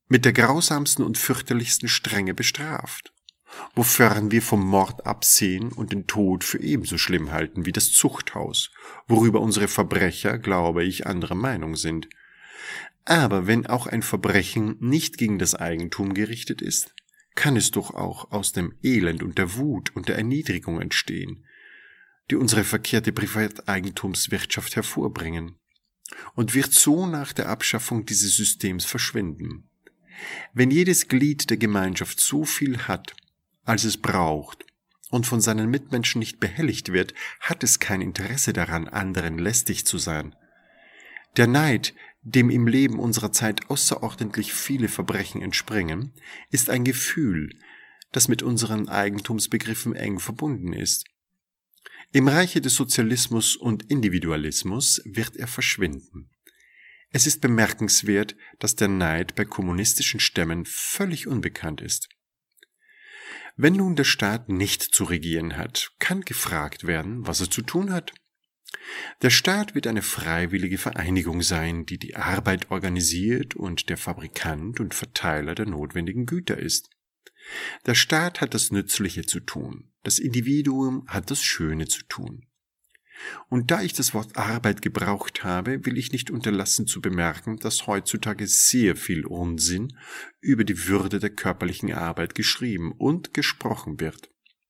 mit der grausamsten und fürchterlichsten Strenge bestraft, wofern wir vom Mord absehen und den Tod für ebenso schlimm halten wie das Zuchthaus, worüber unsere Verbrecher, glaube ich, anderer Meinung sind. Aber wenn auch ein Verbrechen nicht gegen das Eigentum gerichtet ist, kann es doch auch aus dem Elend und der Wut und der Erniedrigung entstehen, die unsere verkehrte Privateigentumswirtschaft hervorbringen, und wird so nach der Abschaffung dieses Systems verschwinden. Wenn jedes Glied der Gemeinschaft so viel hat, als es braucht, und von seinen Mitmenschen nicht behelligt wird, hat es kein Interesse daran, anderen lästig zu sein. Der Neid, dem im Leben unserer Zeit außerordentlich viele Verbrechen entspringen, ist ein Gefühl, das mit unseren Eigentumsbegriffen eng verbunden ist. Im Reiche des Sozialismus und Individualismus wird er verschwinden. Es ist bemerkenswert, dass der Neid bei kommunistischen Stämmen völlig unbekannt ist. Wenn nun der Staat nicht zu regieren hat, kann gefragt werden, was er zu tun hat. Der Staat wird eine freiwillige Vereinigung sein, die die Arbeit organisiert und der Fabrikant und Verteiler der notwendigen Güter ist. Der Staat hat das Nützliche zu tun, das Individuum hat das Schöne zu tun. Und da ich das Wort Arbeit gebraucht habe, will ich nicht unterlassen zu bemerken, dass heutzutage sehr viel Unsinn über die Würde der körperlichen Arbeit geschrieben und gesprochen wird.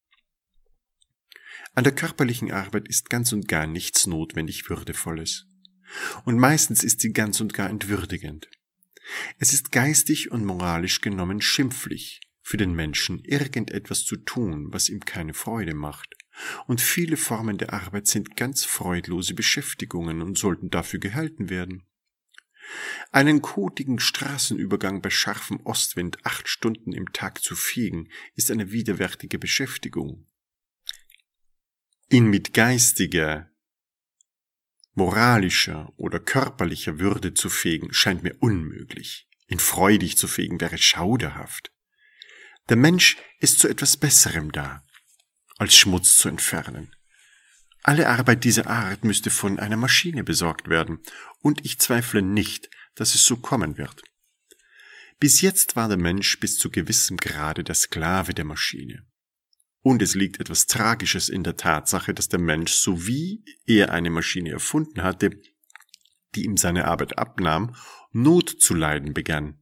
An der körperlichen Arbeit ist ganz und gar nichts notwendig Würdevolles. Und meistens ist sie ganz und gar entwürdigend. Es ist geistig und moralisch genommen schimpflich, für den Menschen irgendetwas zu tun, was ihm keine Freude macht. Und viele Formen der Arbeit sind ganz freudlose Beschäftigungen und sollten dafür gehalten werden. Einen kotigen Straßenübergang bei scharfem Ostwind 8 Stunden im Tag zu fegen, ist eine widerwärtige Beschäftigung. Ihn mit geistiger, moralischer oder körperlicher Würde zu fegen, scheint mir unmöglich. Ihn freudig zu fegen wäre schauderhaft. Der Mensch ist zu etwas Besserem da, als Schmutz zu entfernen. Alle Arbeit dieser Art müsste von einer Maschine besorgt werden, und ich zweifle nicht, dass es so kommen wird. Bis jetzt war der Mensch bis zu gewissem Grade der Sklave der Maschine. Und es liegt etwas Tragisches in der Tatsache, dass der Mensch, so wie er eine Maschine erfunden hatte, die ihm seine Arbeit abnahm, Not zu leiden begann.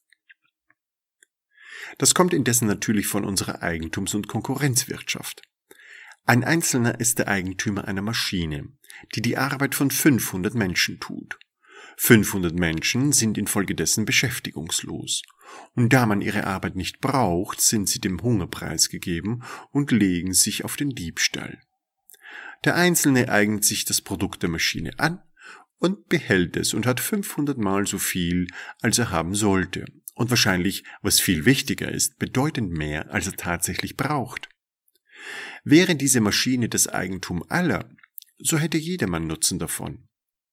Das kommt indessen natürlich von unserer Eigentums- und Konkurrenzwirtschaft. Ein Einzelner ist der Eigentümer einer Maschine, die die Arbeit von 500 Menschen tut. 500 Menschen sind infolgedessen beschäftigungslos. Und da man ihre Arbeit nicht braucht, sind sie dem Hunger preisgegeben und legen sich auf den Diebstahl. Der Einzelne eignet sich das Produkt der Maschine an und behält es und hat 500 Mal so viel, als er haben sollte. Und wahrscheinlich, was viel wichtiger ist, bedeutend mehr, als er tatsächlich braucht. Wäre diese Maschine das Eigentum aller, so hätte jedermann Nutzen davon.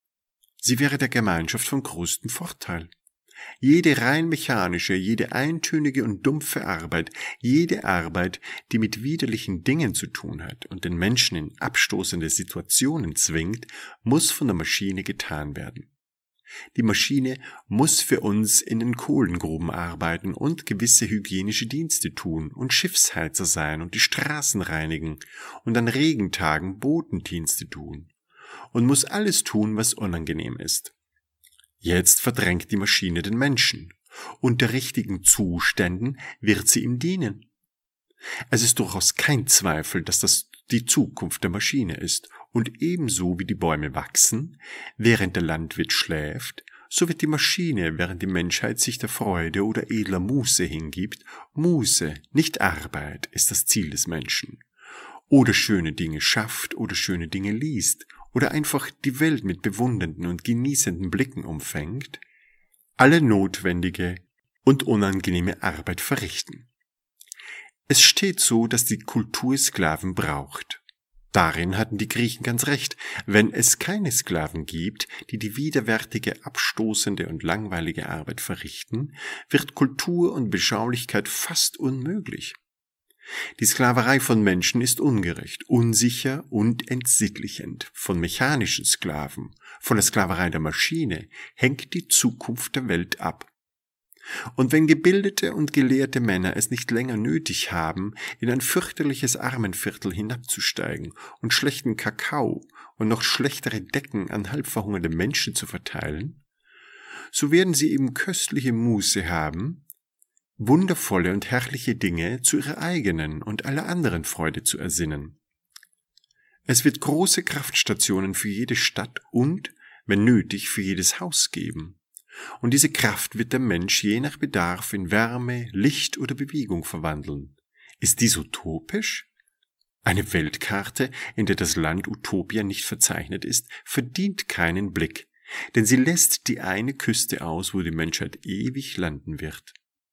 Sie wäre der Gemeinschaft von größtem Vorteil. Jede rein mechanische, jede eintönige und dumpfe Arbeit, jede Arbeit, die mit widerlichen Dingen zu tun hat und den Menschen in abstoßende Situationen zwingt, muss von der Maschine getan werden. Die Maschine muss für uns in den Kohlengruben arbeiten und gewisse hygienische Dienste tun und Schiffsheizer sein und die Straßen reinigen und an Regentagen Botendienste tun und muss alles tun, was unangenehm ist. Jetzt verdrängt die Maschine den Menschen. Unter richtigen Zuständen wird sie ihm dienen. Es ist durchaus kein Zweifel, dass das die Zukunft der Maschine ist, und ebenso wie die Bäume wachsen, während der Landwirt schläft, so wird die Maschine, während die Menschheit sich der Freude oder edler Muße hingibt. Muße, nicht Arbeit, ist das Ziel des Menschen. Oder schöne Dinge schafft oder schöne Dinge liest oder einfach die Welt mit bewundernden und genießenden Blicken umfängt, alle notwendige und unangenehme Arbeit verrichten. Es steht so, dass die Kultur Sklaven braucht. Darin hatten die Griechen ganz recht. Wenn es keine Sklaven gibt, die die widerwärtige, abstoßende und langweilige Arbeit verrichten, wird Kultur und Beschaulichkeit fast unmöglich. Die Sklaverei von Menschen ist ungerecht, unsicher und entsittlichend. Von mechanischen Sklaven, von der Sklaverei der Maschine hängt die Zukunft der Welt ab. Und wenn gebildete und gelehrte Männer es nicht länger nötig haben, in ein fürchterliches Armenviertel hinabzusteigen und schlechten Kakao und noch schlechtere Decken an halbverhungernde Menschen zu verteilen, so werden sie eben köstliche Muße haben, wundervolle und herrliche Dinge zu ihrer eigenen und aller anderen Freude zu ersinnen. Es wird große Kraftstationen für jede Stadt und, wenn nötig, für jedes Haus geben. Und diese Kraft wird der Mensch je nach Bedarf in Wärme, Licht oder Bewegung verwandeln. Ist dies utopisch? Eine Weltkarte, in der das Land Utopia nicht verzeichnet ist, verdient keinen Blick, denn sie lässt die eine Küste aus, wo die Menschheit ewig landen wird.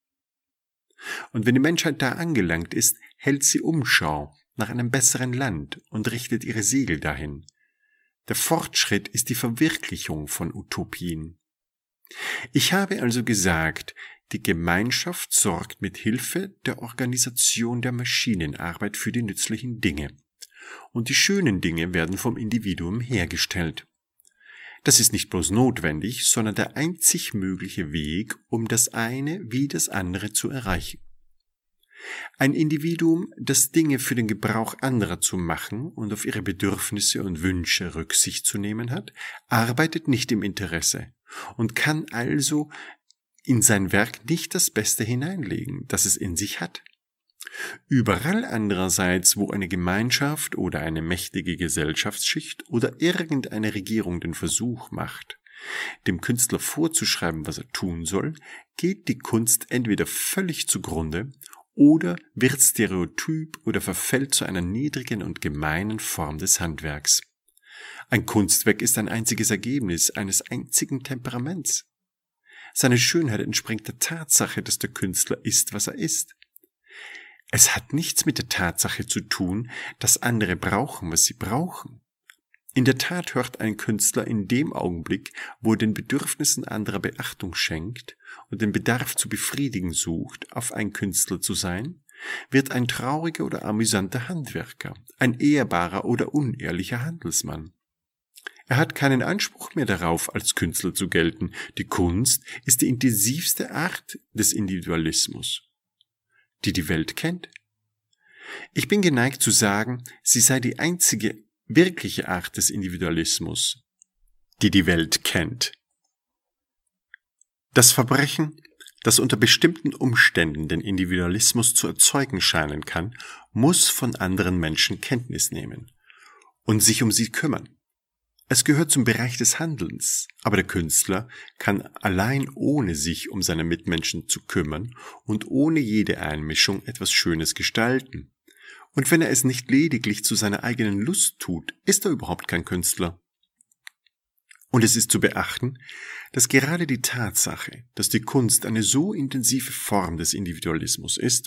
Und wenn die Menschheit da angelangt ist, hält sie Umschau nach einem besseren Land und richtet ihre Segel dahin. Der Fortschritt ist die Verwirklichung von Utopien. Ich habe also gesagt, die Gemeinschaft sorgt mit Hilfe der Organisation der Maschinenarbeit für die nützlichen Dinge. Und die schönen Dinge werden vom Individuum hergestellt. Das ist nicht bloß notwendig, sondern der einzig mögliche Weg, um das eine wie das andere zu erreichen. Ein Individuum, das Dinge für den Gebrauch anderer zu machen und auf ihre Bedürfnisse und Wünsche Rücksicht zu nehmen hat, arbeitet nicht im Interesse und kann also in sein Werk nicht das Beste hineinlegen, das es in sich hat. Überall andererseits, wo eine Gemeinschaft oder eine mächtige Gesellschaftsschicht oder irgendeine Regierung den Versuch macht, dem Künstler vorzuschreiben, was er tun soll, geht die Kunst entweder völlig zugrunde oder wird stereotyp oder verfällt zu einer niedrigen und gemeinen Form des Handwerks. Ein Kunstwerk ist ein einziges Ergebnis eines einzigen Temperaments. Seine Schönheit entspringt der Tatsache, dass der Künstler ist, was er ist. Es hat nichts mit der Tatsache zu tun, dass andere brauchen, was sie brauchen. In der Tat hört ein Künstler in dem Augenblick, wo er den Bedürfnissen anderer Beachtung schenkt und den Bedarf zu befriedigen sucht, auf ein Künstler zu sein, wird ein trauriger oder amüsanter Handwerker, ein ehrbarer oder unehrlicher Handelsmann. Er hat keinen Anspruch mehr darauf, als Künstler zu gelten. Die Kunst ist die intensivste Art des Individualismus, die die Welt kennt. Ich bin geneigt zu sagen, sie sei die einzige wirkliche Art des Individualismus, die die Welt kennt. Das Verbrechen, das unter bestimmten Umständen den Individualismus zu erzeugen scheinen kann, muss von anderen Menschen Kenntnis nehmen und sich um sie kümmern. Es gehört zum Bereich des Handelns, aber der Künstler kann allein ohne sich um seine Mitmenschen zu kümmern und ohne jede Einmischung etwas Schönes gestalten. Und wenn er es nicht lediglich zu seiner eigenen Lust tut, ist er überhaupt kein Künstler. Und es ist zu beachten, dass gerade die Tatsache, dass die Kunst eine so intensive Form des Individualismus ist,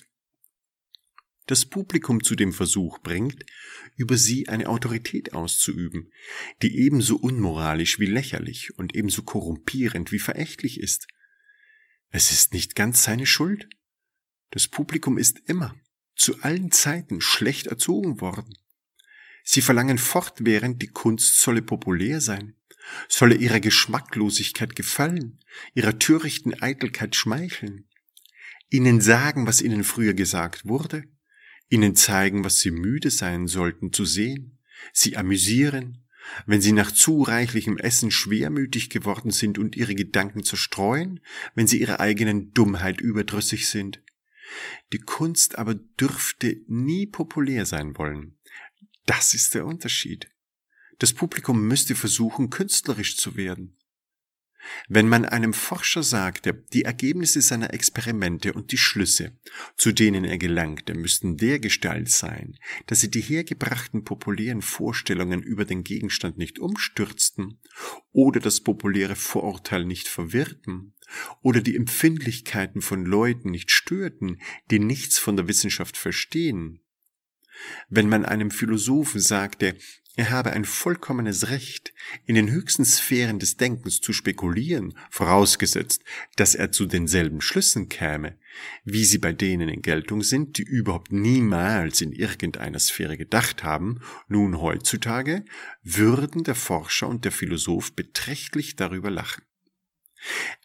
das Publikum zu dem Versuch bringt, über sie eine Autorität auszuüben, die ebenso unmoralisch wie lächerlich und ebenso korrumpierend wie verächtlich ist. Es ist nicht ganz seine Schuld. Das Publikum ist immer, zu allen Zeiten schlecht erzogen worden. Sie verlangen fortwährend, die Kunst solle populär sein, solle ihrer Geschmacklosigkeit gefallen, ihrer törichten Eitelkeit schmeicheln, ihnen sagen, was ihnen früher gesagt wurde, ihnen zeigen, was sie müde sein sollten zu sehen, sie amüsieren, wenn sie nach zu reichlichem Essen schwermütig geworden sind und ihre Gedanken zerstreuen, wenn sie ihrer eigenen Dummheit überdrüssig sind. Die Kunst aber dürfte nie populär sein wollen. Das ist der Unterschied. Das Publikum müsste versuchen, künstlerisch zu werden. Wenn man einem Forscher sagte, die Ergebnisse seiner Experimente und die Schlüsse, zu denen er gelangte, müssten dergestalt sein, dass sie die hergebrachten populären Vorstellungen über den Gegenstand nicht umstürzten oder das populäre Vorurteil nicht verwirrten oder die Empfindlichkeiten von Leuten nicht störten, die nichts von der Wissenschaft verstehen. Wenn man einem Philosophen sagte, er habe ein vollkommenes Recht, in den höchsten Sphären des Denkens zu spekulieren, vorausgesetzt, dass er zu denselben Schlüssen käme, wie sie bei denen in Geltung sind, die überhaupt niemals in irgendeiner Sphäre gedacht haben, nun heutzutage würden der Forscher und der Philosoph beträchtlich darüber lachen.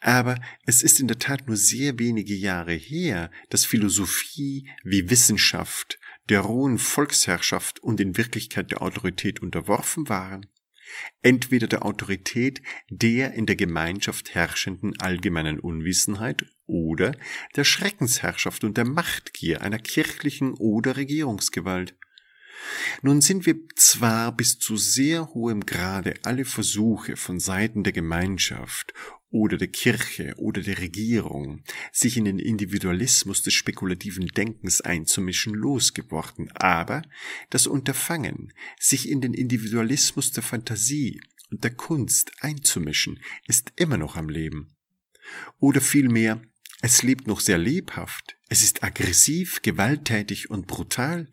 Aber es ist in der Tat nur sehr wenige Jahre her, dass Philosophie wie Wissenschaft der rohen Volksherrschaft und in Wirklichkeit der Autorität unterworfen waren. Entweder der Autorität der in der Gemeinschaft herrschenden allgemeinen Unwissenheit oder der Schreckensherrschaft und der Machtgier einer kirchlichen oder Regierungsgewalt. Nun sind wir zwar bis zu sehr hohem Grade alle Versuche von Seiten der Gemeinschaft oder der Kirche oder der Regierung, sich in den Individualismus des spekulativen Denkens einzumischen, losgeworden, aber das Unterfangen, sich in den Individualismus der Fantasie und der Kunst einzumischen, ist immer noch am Leben. Oder vielmehr, es lebt noch sehr lebhaft, es ist aggressiv, gewalttätig und brutal.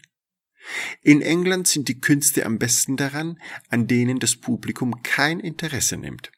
In England sind die Künste am besten daran, an denen das Publikum kein Interesse nimmt.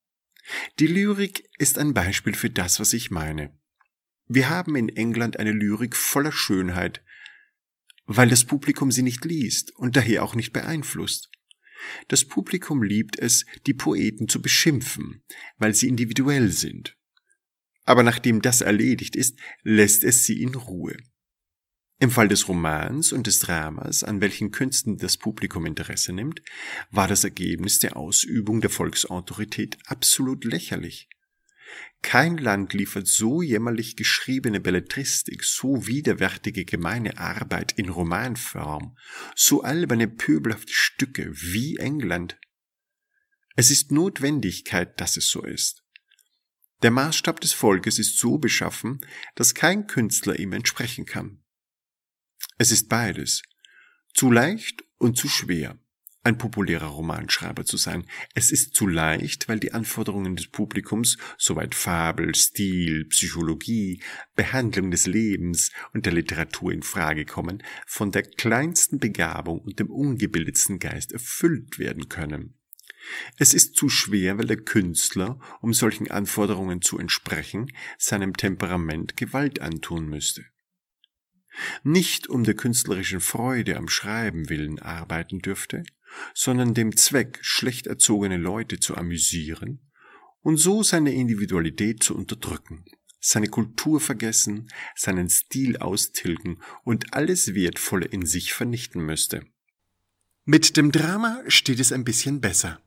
Die Lyrik ist ein Beispiel für das, was ich meine. Wir haben in England eine Lyrik voller Schönheit, weil das Publikum sie nicht liest und daher auch nicht beeinflusst. Das Publikum liebt es, die Poeten zu beschimpfen, weil sie individuell sind. Aber nachdem das erledigt ist, lässt es sie in Ruhe. Im Fall des Romans und des Dramas, an welchen Künsten das Publikum Interesse nimmt, war das Ergebnis der Ausübung der Volksautorität absolut lächerlich. Kein Land liefert so jämmerlich geschriebene Belletristik, so widerwärtige gemeine Arbeit in Romanform, so alberne pöbelhafte Stücke wie England. Es ist Notwendigkeit, dass es so ist. Der Maßstab des Volkes ist so beschaffen, dass kein Künstler ihm entsprechen kann. Es ist beides, zu leicht und zu schwer, ein populärer Romanschreiber zu sein. Es ist zu leicht, weil die Anforderungen des Publikums, soweit Fabel, Stil, Psychologie, Behandlung des Lebens und der Literatur in Frage kommen, von der kleinsten Begabung und dem ungebildetsten Geist erfüllt werden können. Es ist zu schwer, weil der Künstler, um solchen Anforderungen zu entsprechen, seinem Temperament Gewalt antun müsste. Nicht um der künstlerischen Freude am Schreiben willen arbeiten dürfte, sondern dem Zweck, schlecht erzogene Leute zu amüsieren und so seine Individualität zu unterdrücken, seine Kultur vergessen, seinen Stil austilgen und alles Wertvolle in sich vernichten müsste. Mit dem Drama steht es ein bisschen besser.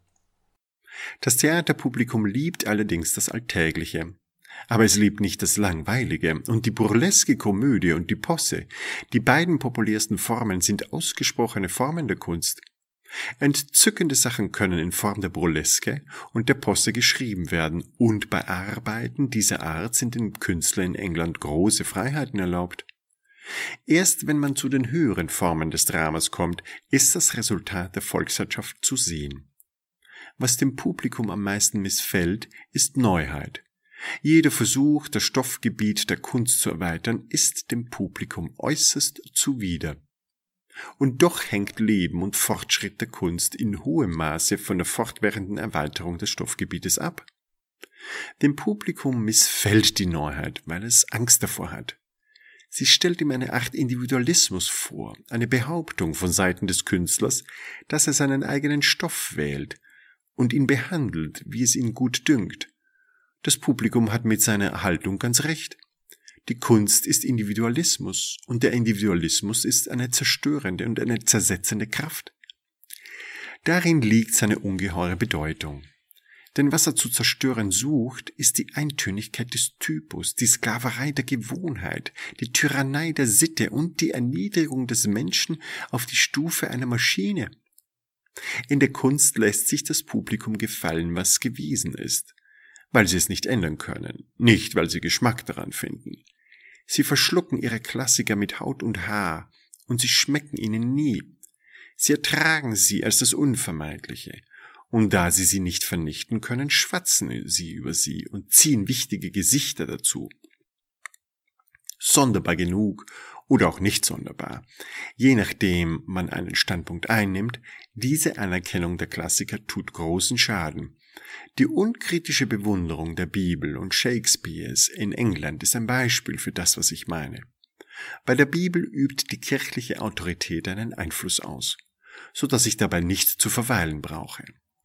Das Theaterpublikum liebt allerdings das Alltägliche. Aber es liebt nicht das Langweilige, und die burleske Komödie und die Posse, die beiden populärsten Formen, sind ausgesprochene Formen der Kunst. Entzückende Sachen können in Form der Burleske und der Posse geschrieben werden, und bei Arbeiten dieser Art sind dem Künstler in England große Freiheiten erlaubt. Erst wenn man zu den höheren Formen des Dramas kommt, ist das Resultat der Volkswirtschaft zu sehen. Was dem Publikum am meisten missfällt, ist Neuheit. Jeder Versuch, das Stoffgebiet der Kunst zu erweitern, ist dem Publikum äußerst zuwider. Und doch hängt Leben und Fortschritt der Kunst in hohem Maße von der fortwährenden Erweiterung des Stoffgebietes ab. Dem Publikum missfällt die Neuheit, weil es Angst davor hat. Sie stellt ihm eine Art Individualismus vor, eine Behauptung von Seiten des Künstlers, dass er seinen eigenen Stoff wählt und ihn behandelt, wie es ihn gut dünkt. Das Publikum hat mit seiner Haltung ganz recht. Die Kunst ist Individualismus und der Individualismus ist eine zerstörende und eine zersetzende Kraft. Darin liegt seine ungeheure Bedeutung. Denn was er zu zerstören sucht, ist die Eintönigkeit des Typus, die Sklaverei der Gewohnheit, die Tyrannei der Sitte und die Erniedrigung des Menschen auf die Stufe einer Maschine. In der Kunst lässt sich das Publikum gefallen, was gewesen ist, weil sie es nicht ändern können, nicht weil sie Geschmack daran finden. Sie verschlucken ihre Klassiker mit Haut und Haar, und sie schmecken ihnen nie. Sie ertragen sie als das Unvermeidliche, und da sie nicht vernichten können, schwatzen sie über sie und ziehen wichtige Gesichter dazu. Sonderbar genug oder auch nicht sonderbar, je nachdem man einen Standpunkt einnimmt, diese Anerkennung der Klassiker tut großen Schaden. Die unkritische Bewunderung der Bibel und Shakespeares in England ist ein Beispiel für das, was ich meine. Bei der Bibel übt die kirchliche Autorität einen Einfluss aus, so dass ich dabei nicht zu verweilen brauche.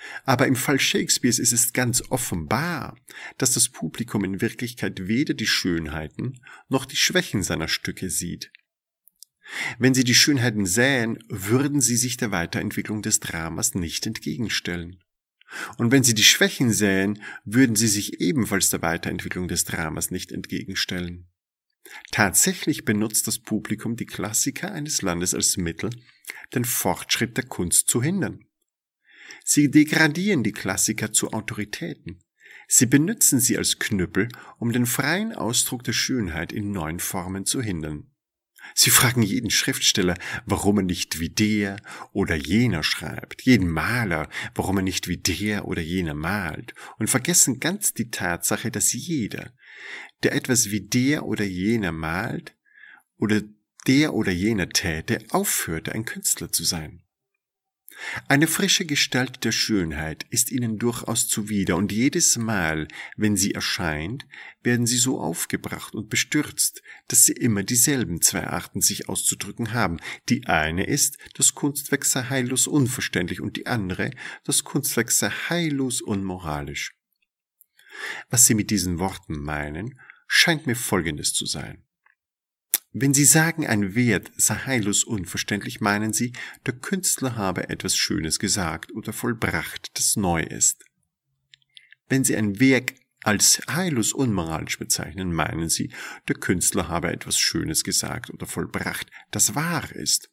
Aber im Fall Shakespeares ist es ganz offenbar, dass das Publikum in Wirklichkeit weder die Schönheiten noch die Schwächen seiner Stücke sieht. Wenn sie die Schönheiten sähen, würden sie sich der Weiterentwicklung des Dramas nicht entgegenstellen. Und wenn sie die Schwächen sähen, würden sie sich ebenfalls der Weiterentwicklung des Dramas nicht entgegenstellen. Tatsächlich benutzt das Publikum die Klassiker eines Landes als Mittel, den Fortschritt der Kunst zu hindern. Sie degradieren die Klassiker zu Autoritäten. Sie benutzen sie als Knüppel, um den freien Ausdruck der Schönheit in neuen Formen zu hindern. Sie fragen jeden Schriftsteller, warum er nicht wie der oder jener schreibt, jeden Maler, warum er nicht wie der oder jener malt, und vergessen ganz die Tatsache, dass jeder, der etwas wie der oder jener malt oder der oder jener täte, aufhörte, ein Künstler zu sein. Eine frische Gestalt der Schönheit ist ihnen durchaus zuwider, und jedes Mal, wenn sie erscheint, werden sie so aufgebracht und bestürzt, dass sie immer dieselben zwei Arten sich auszudrücken haben. Die eine ist, das Kunstwerk sei heillos unverständlich, und die andere, das Kunstwerk sei heillos unmoralisch. Was sie mit diesen Worten meinen, scheint mir Folgendes zu sein. Wenn Sie sagen, ein Wert sei heillos unverständlich, meinen Sie, der Künstler habe etwas Schönes gesagt oder vollbracht, das neu ist. Wenn Sie ein Werk als heillos unmoralisch bezeichnen, meinen Sie, der Künstler habe etwas Schönes gesagt oder vollbracht, das wahr ist.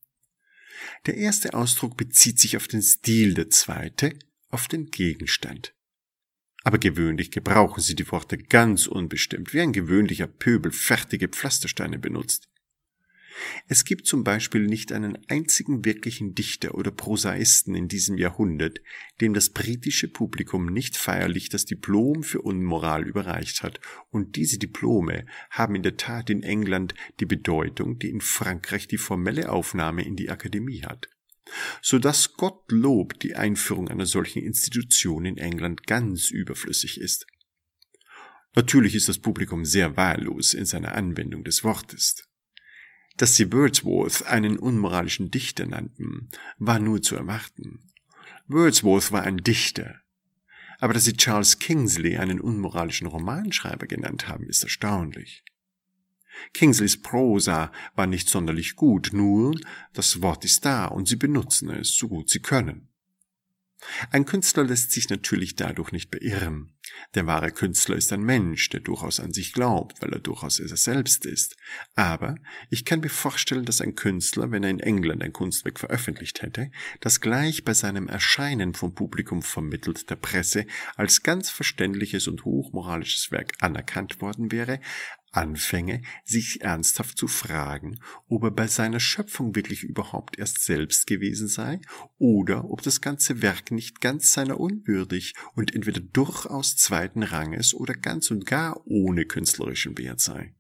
Der erste Ausdruck bezieht sich auf den Stil, der zweite auf den Gegenstand. Aber gewöhnlich gebrauchen sie die Worte ganz unbestimmt, wie ein gewöhnlicher Pöbel fertige Pflastersteine benutzt. Es gibt zum Beispiel nicht einen einzigen wirklichen Dichter oder Prosaisten in diesem Jahrhundert, dem das britische Publikum nicht feierlich das Diplom für Unmoral überreicht hat, und diese Diplome haben in der Tat in England die Bedeutung, die in Frankreich die formelle Aufnahme in die Akademie hat. So dass Gottlob die Einführung einer solchen Institution in England ganz überflüssig ist. Natürlich ist das Publikum sehr wahllos in seiner Anwendung des Wortes. Dass sie Wordsworth einen unmoralischen Dichter nannten, war nur zu erwarten. Wordsworth war ein Dichter, aber dass sie Charles Kingsley einen unmoralischen Romanschreiber genannt haben, ist erstaunlich. Kingsleys Prosa war nicht sonderlich gut, nur das Wort ist da und sie benutzen es, so gut sie können. Ein Künstler lässt sich natürlich dadurch nicht beirren. Der wahre Künstler ist ein Mensch, der durchaus an sich glaubt, weil er durchaus er selbst ist. Aber ich kann mir vorstellen, dass ein Künstler, wenn er in England ein Kunstwerk veröffentlicht hätte, das gleich bei seinem Erscheinen vom Publikum vermittelt der Presse als ganz verständliches und hochmoralisches Werk anerkannt worden wäre, anfänge, sich ernsthaft zu fragen, ob er bei seiner Schöpfung wirklich überhaupt erst selbst gewesen sei oder ob das ganze Werk nicht ganz seiner unwürdig und entweder durchaus zweiten Ranges oder ganz und gar ohne künstlerischen Wert sei.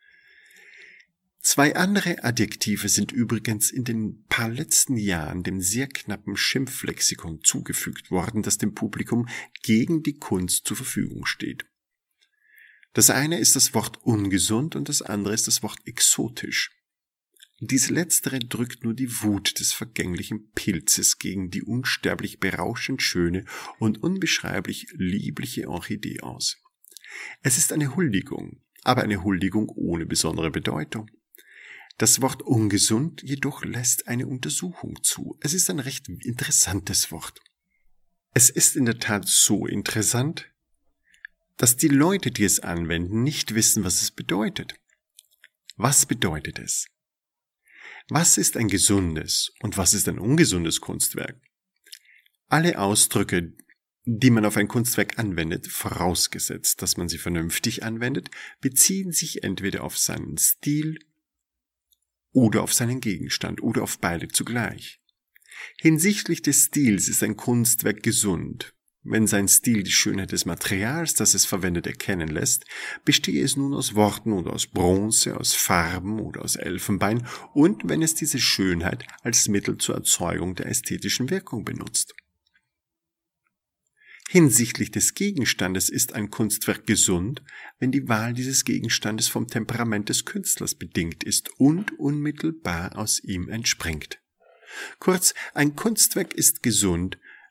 Zwei andere Adjektive sind übrigens in den paar letzten Jahren dem sehr knappen Schimpflexikon zugefügt worden, das dem Publikum gegen die Kunst zur Verfügung steht. Das eine ist das Wort ungesund und das andere ist das Wort exotisch. Dies letztere drückt nur die Wut des vergänglichen Pilzes gegen die unsterblich berauschend schöne und unbeschreiblich liebliche Orchidee aus. Es ist eine Huldigung, aber eine Huldigung ohne besondere Bedeutung. Das Wort ungesund jedoch lässt eine Untersuchung zu. Es ist ein recht interessantes Wort. Es ist in der Tat so interessant, dass die Leute, die es anwenden, nicht wissen, was es bedeutet. Was bedeutet es? Was ist ein gesundes und was ist ein ungesundes Kunstwerk? Alle Ausdrücke, die man auf ein Kunstwerk anwendet, vorausgesetzt, dass man sie vernünftig anwendet, beziehen sich entweder auf seinen Stil oder auf seinen Gegenstand oder auf beide zugleich. Hinsichtlich des Stils ist ein Kunstwerk gesund. Wenn sein Stil die Schönheit des Materials, das es verwendet, erkennen lässt, bestehe es nun aus Worten oder aus Bronze, aus Farben oder aus Elfenbein und wenn es diese Schönheit als Mittel zur Erzeugung der ästhetischen Wirkung benutzt. Hinsichtlich des Gegenstandes ist ein Kunstwerk gesund, wenn die Wahl dieses Gegenstandes vom Temperament des Künstlers bedingt ist und unmittelbar aus ihm entspringt. Kurz, ein Kunstwerk ist gesund,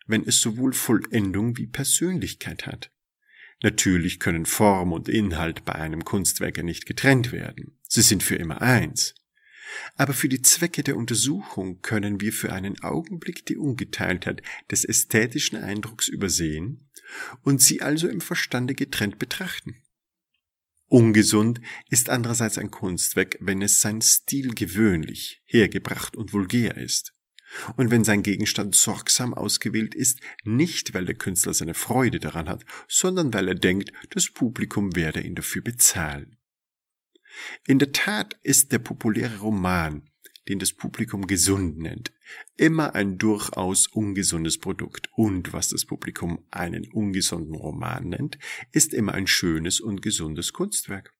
wenn es sowohl Vollendung wie Persönlichkeit hat. Natürlich können Form und Inhalt bei einem Kunstwerk nicht getrennt werden. Sie sind für immer eins. Aber für die Zwecke der Untersuchung können wir für einen Augenblick die Ungeteiltheit des ästhetischen Eindrucks übersehen und sie also im Verstande getrennt betrachten. Ungesund ist andererseits ein Kunstwerk, wenn es sein Stil gewöhnlich, hergebracht und vulgär ist. Und wenn sein Gegenstand sorgsam ausgewählt ist, nicht weil der Künstler seine Freude daran hat, sondern weil er denkt, das Publikum werde ihn dafür bezahlen. In der Tat ist der populäre Roman, den das Publikum gesund nennt, immer ein durchaus ungesundes Produkt. Und was das Publikum einen ungesunden Roman nennt, ist immer ein schönes und gesundes Kunstwerk.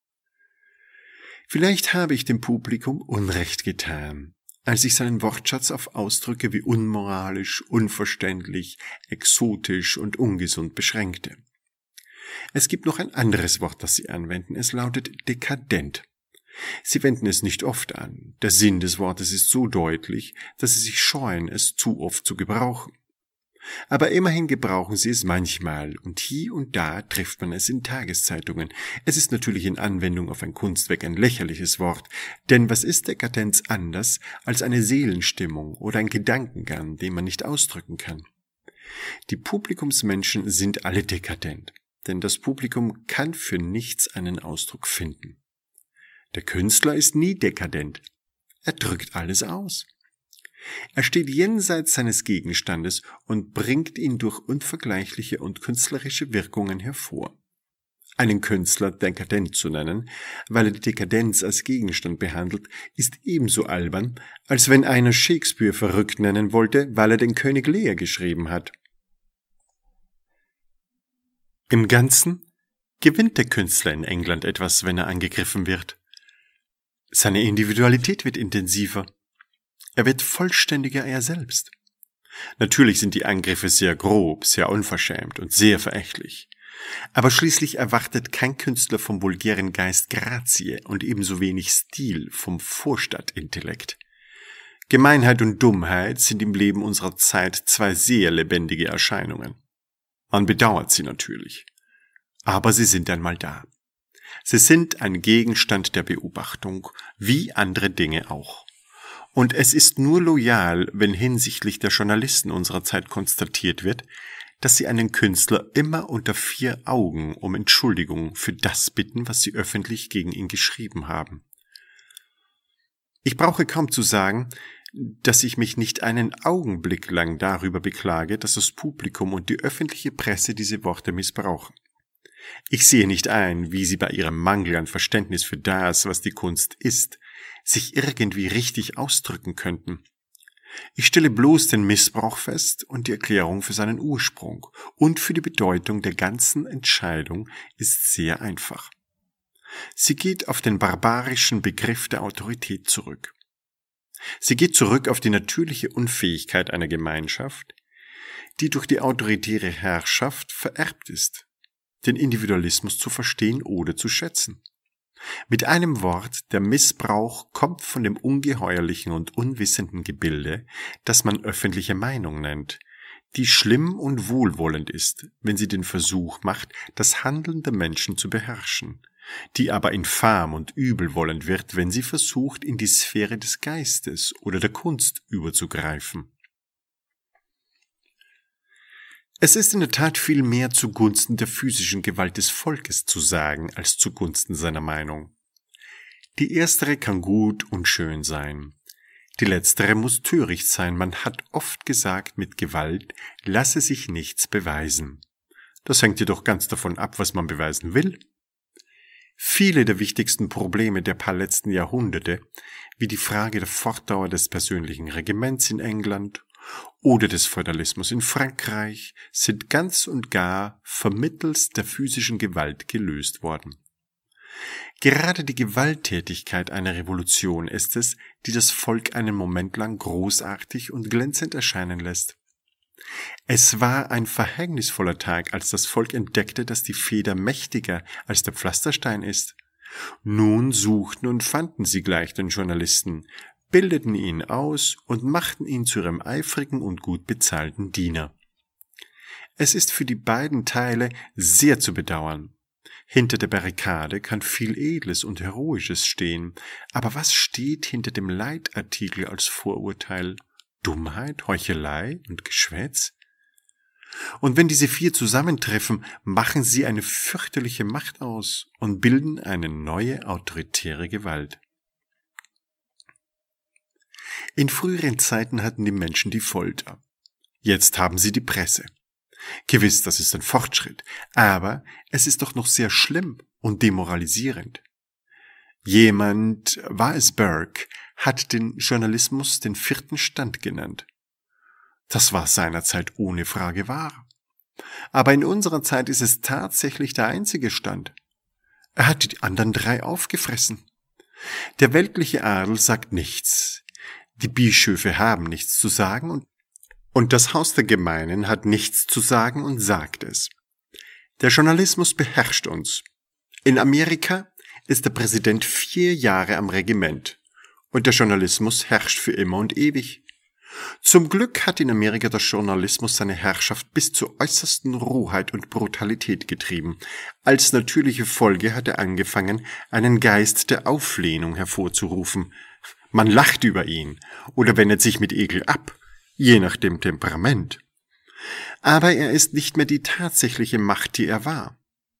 Vielleicht habe ich dem Publikum Unrecht getan, als ich seinen Wortschatz auf Ausdrücke wie unmoralisch, unverständlich, exotisch und ungesund beschränkte. Es gibt noch ein anderes Wort, das Sie anwenden. Es lautet dekadent. Sie wenden es nicht oft an. Der Sinn des Wortes ist so deutlich, dass Sie sich scheuen, es zu oft zu gebrauchen. Aber immerhin gebrauchen Sie es manchmal, und hier und da trifft man es in Tageszeitungen. Es ist natürlich in Anwendung auf ein Kunstwerk ein lächerliches Wort, denn was ist Dekadenz anders als eine Seelenstimmung oder ein Gedankengang, den man nicht ausdrücken kann? Die Publikumsmenschen sind alle dekadent, denn das Publikum kann für nichts einen Ausdruck finden. Der Künstler ist nie dekadent. Er drückt alles aus. Er steht jenseits seines Gegenstandes und bringt ihn durch unvergleichliche und künstlerische Wirkungen hervor. Einen Künstler dekadent zu nennen, weil er die Dekadenz als Gegenstand behandelt, ist ebenso albern, als wenn einer Shakespeare verrückt nennen wollte, weil er den König Lear geschrieben hat. Im Ganzen gewinnt der Künstler in England etwas, wenn er angegriffen wird. Seine Individualität wird intensiver. Er wird vollständiger er selbst. Natürlich sind die Angriffe sehr grob, sehr unverschämt und sehr verächtlich. Aber schließlich erwartet kein Künstler vom vulgären Geist Grazie und ebenso wenig Stil vom Vorstadtintellekt. Gemeinheit und Dummheit sind im Leben unserer Zeit zwei sehr lebendige Erscheinungen. Man bedauert sie natürlich. Aber sie sind einmal da. Sie sind ein Gegenstand der Beobachtung, wie andere Dinge auch. Und es ist nur loyal, wenn hinsichtlich der Journalisten unserer Zeit konstatiert wird, dass sie einen Künstler immer unter 4 Augen um Entschuldigung für das bitten, was sie öffentlich gegen ihn geschrieben haben. Ich brauche kaum zu sagen, dass ich mich nicht einen Augenblick lang darüber beklage, dass das Publikum und die öffentliche Presse diese Worte missbrauchen. Ich sehe nicht ein, wie sie bei ihrem Mangel an Verständnis für das, was die Kunst ist, sich irgendwie richtig ausdrücken könnten. Ich stelle bloß den Missbrauch fest und die Erklärung für seinen Ursprung und für die Bedeutung der ganzen Entscheidung ist sehr einfach. Sie geht auf den barbarischen Begriff der Autorität zurück. Sie geht zurück auf die natürliche Unfähigkeit einer Gemeinschaft, die durch die autoritäre Herrschaft vererbt ist, den Individualismus zu verstehen oder zu schätzen. Mit einem Wort, der Missbrauch kommt von dem ungeheuerlichen und unwissenden Gebilde, das man öffentliche Meinung nennt, die schlimm und wohlwollend ist, wenn sie den Versuch macht, das Handeln der Menschen zu beherrschen, die aber infam und übelwollend wird, wenn sie versucht, in die Sphäre des Geistes oder der Kunst überzugreifen. Es ist in der Tat viel mehr zugunsten der physischen Gewalt des Volkes zu sagen, als zugunsten seiner Meinung. Die erstere kann gut und schön sein. Die letztere muss töricht sein. Man hat oft gesagt, mit Gewalt lasse sich nichts beweisen. Das hängt jedoch ganz davon ab, was man beweisen will. Viele der wichtigsten Probleme der paar letzten Jahrhunderte, wie die Frage der Fortdauer des persönlichen Regiments in England oder des Feudalismus in Frankreich, sind ganz und gar vermittels der physischen Gewalt gelöst worden. Gerade die Gewalttätigkeit einer Revolution ist es, die das Volk einen Moment lang großartig und glänzend erscheinen lässt. Es war ein verhängnisvoller Tag, als das Volk entdeckte, dass die Feder mächtiger als der Pflasterstein ist. Nun suchten und fanden sie gleich den Journalisten, bildeten ihn aus und machten ihn zu ihrem eifrigen und gut bezahlten Diener. Es ist für die beiden Teile sehr zu bedauern. Hinter der Barrikade kann viel Edles und Heroisches stehen, aber was steht hinter dem Leitartikel als Vorurteil? Dummheit, Heuchelei und Geschwätz? Und wenn diese vier zusammentreffen, machen sie eine fürchterliche Macht aus und bilden eine neue autoritäre Gewalt. In früheren Zeiten hatten die Menschen die Folter. Jetzt haben sie die Presse. Gewiss, das ist ein Fortschritt, aber es ist doch noch sehr schlimm und demoralisierend. Jemand, war es Burke, hat den Journalismus den vierten Stand genannt. Das war seinerzeit ohne Frage wahr. Aber in unserer Zeit ist es tatsächlich der einzige Stand. Er hat die anderen drei aufgefressen. Der weltliche Adel sagt nichts. Die Bischöfe haben nichts zu sagen und das Haus der Gemeinen hat nichts zu sagen und sagt es. Der Journalismus beherrscht uns. In Amerika ist der Präsident 4 Jahre am Regiment und der Journalismus herrscht für immer und ewig. Zum Glück hat in Amerika der Journalismus seine Herrschaft bis zur äußersten Rohheit und Brutalität getrieben. Als natürliche Folge hat er angefangen, einen Geist der Auflehnung hervorzurufen. Man lacht über ihn oder wendet sich mit Ekel ab, je nach dem Temperament. Aber er ist nicht mehr die tatsächliche Macht, die er war.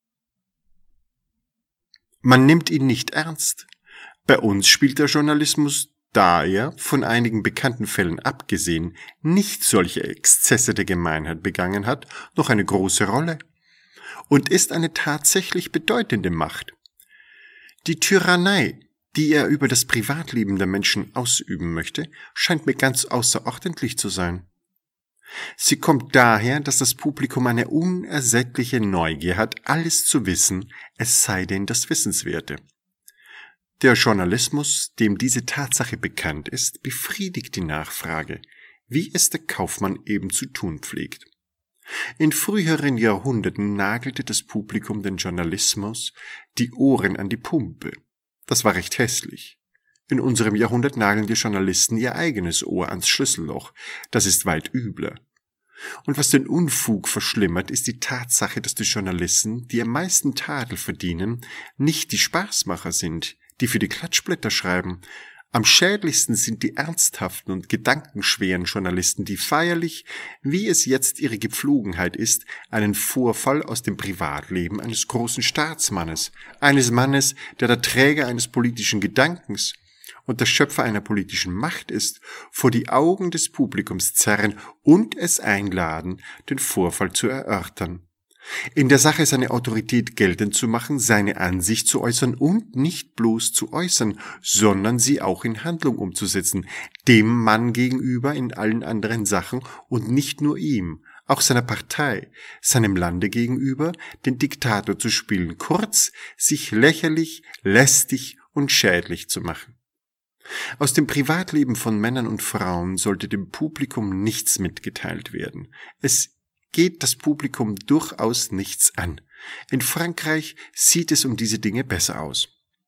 Man nimmt ihn nicht ernst. Bei uns spielt der Journalismus, da er, von einigen bekannten Fällen abgesehen, nicht solche Exzesse der Gemeinheit begangen hat, noch eine große Rolle und ist eine tatsächlich bedeutende Macht. Die Tyrannei, die er über das Privatleben der Menschen ausüben möchte, scheint mir ganz außerordentlich zu sein. Sie kommt daher, dass das Publikum eine unersättliche Neugier hat, alles zu wissen, es sei denn das Wissenswerte. Der Journalismus, dem diese Tatsache bekannt ist, befriedigt die Nachfrage, wie es der Kaufmann eben zu tun pflegt. In früheren Jahrhunderten nagelte das Publikum den Journalismus die Ohren an die Pumpe. Das war recht hässlich. In unserem Jahrhundert nageln die Journalisten ihr eigenes Ohr ans Schlüsselloch. Das ist weit übler. Und was den Unfug verschlimmert, ist die Tatsache, dass die Journalisten, die am meisten Tadel verdienen, nicht die Spaßmacher sind, die für die Klatschblätter schreiben. Am schädlichsten sind die ernsthaften und gedankenschweren Journalisten, die feierlich, wie es jetzt ihre Gepflogenheit ist, einen Vorfall aus dem Privatleben eines großen Staatsmannes, eines Mannes, der der Träger eines politischen Gedankens und der Schöpfer einer politischen Macht ist, vor die Augen des Publikums zerren und es einladen, den Vorfall zu erörtern. In der Sache seine Autorität geltend zu machen, seine Ansicht zu äußern und nicht bloß zu äußern, sondern sie auch in Handlung umzusetzen, dem Mann gegenüber in allen anderen Sachen und nicht nur ihm, auch seiner Partei, seinem Lande gegenüber, den Diktator zu spielen, kurz, sich lächerlich, lästig und schädlich zu machen. Aus dem Privatleben von Männern und Frauen sollte dem Publikum nichts mitgeteilt werden. Es geht das Publikum durchaus nichts an. In Frankreich sieht es um diese Dinge besser aus.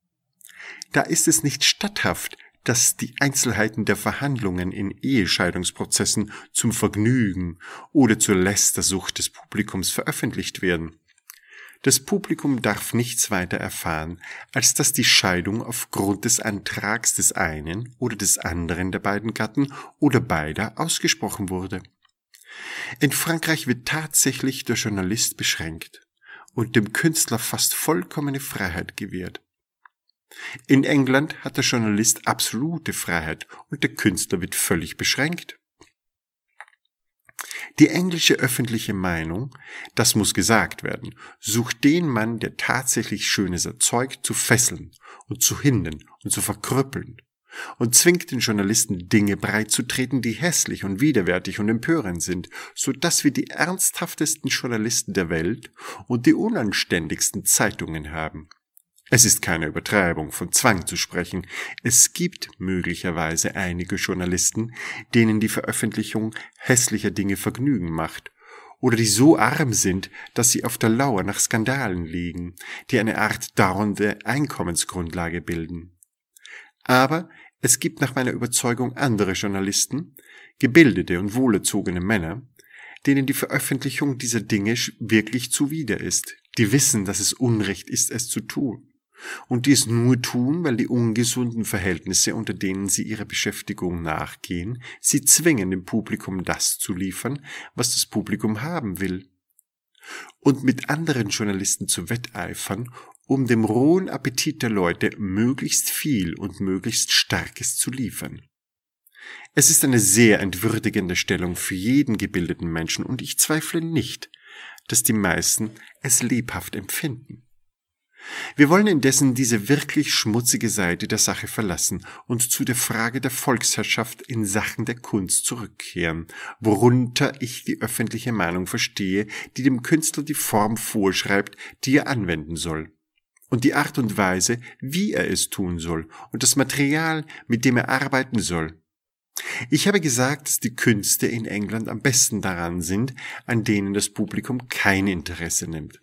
Da ist es nicht statthaft, dass die Einzelheiten der Verhandlungen in Ehescheidungsprozessen zum Vergnügen oder zur Lästersucht des Publikums veröffentlicht werden. Das Publikum darf nichts weiter erfahren, als dass die Scheidung aufgrund des Antrags des einen oder des anderen der beiden Gatten oder beider ausgesprochen wurde. In Frankreich wird tatsächlich der Journalist beschränkt und dem Künstler fast vollkommene Freiheit gewährt. In England hat der Journalist absolute Freiheit und der Künstler wird völlig beschränkt. Die englische öffentliche Meinung, das muss gesagt werden, sucht den Mann, der tatsächlich Schönes erzeugt, zu fesseln und zu hindern und zu verkrüppeln und zwingt den Journalisten Dinge breitzutreten, die hässlich und widerwärtig und empörend sind, so dass wir die ernsthaftesten Journalisten der Welt und die unanständigsten Zeitungen haben. Es ist keine Übertreibung, von Zwang zu sprechen. Es gibt möglicherweise einige Journalisten, denen die Veröffentlichung hässlicher Dinge Vergnügen macht, oder die so arm sind, dass sie auf der Lauer nach Skandalen liegen, die eine Art dauernde Einkommensgrundlage bilden. Aber Es gibt nach meiner Überzeugung andere Journalisten, gebildete und wohlerzogene Männer, denen die Veröffentlichung dieser Dinge wirklich zuwider ist, die wissen, dass es Unrecht ist, es zu tun, und die es nur tun, weil die ungesunden Verhältnisse, unter denen sie ihrer Beschäftigung nachgehen, sie zwingen, dem Publikum das zu liefern, was das Publikum haben will. Und mit anderen Journalisten zu wetteifern, um dem rohen Appetit der Leute möglichst viel und möglichst Starkes zu liefern. Es ist eine sehr entwürdigende Stellung für jeden gebildeten Menschen, und ich zweifle nicht, dass die meisten es lebhaft empfinden. Wir wollen indessen diese wirklich schmutzige Seite der Sache verlassen und zu der Frage der Volksherrschaft in Sachen der Kunst zurückkehren, worunter ich die öffentliche Meinung verstehe, die dem Künstler die Form vorschreibt, die er anwenden soll, und die Art und Weise, wie er es tun soll, und das Material, mit dem er arbeiten soll. Ich habe gesagt, dass die Künste in England am besten daran sind, an denen das Publikum kein Interesse nimmt.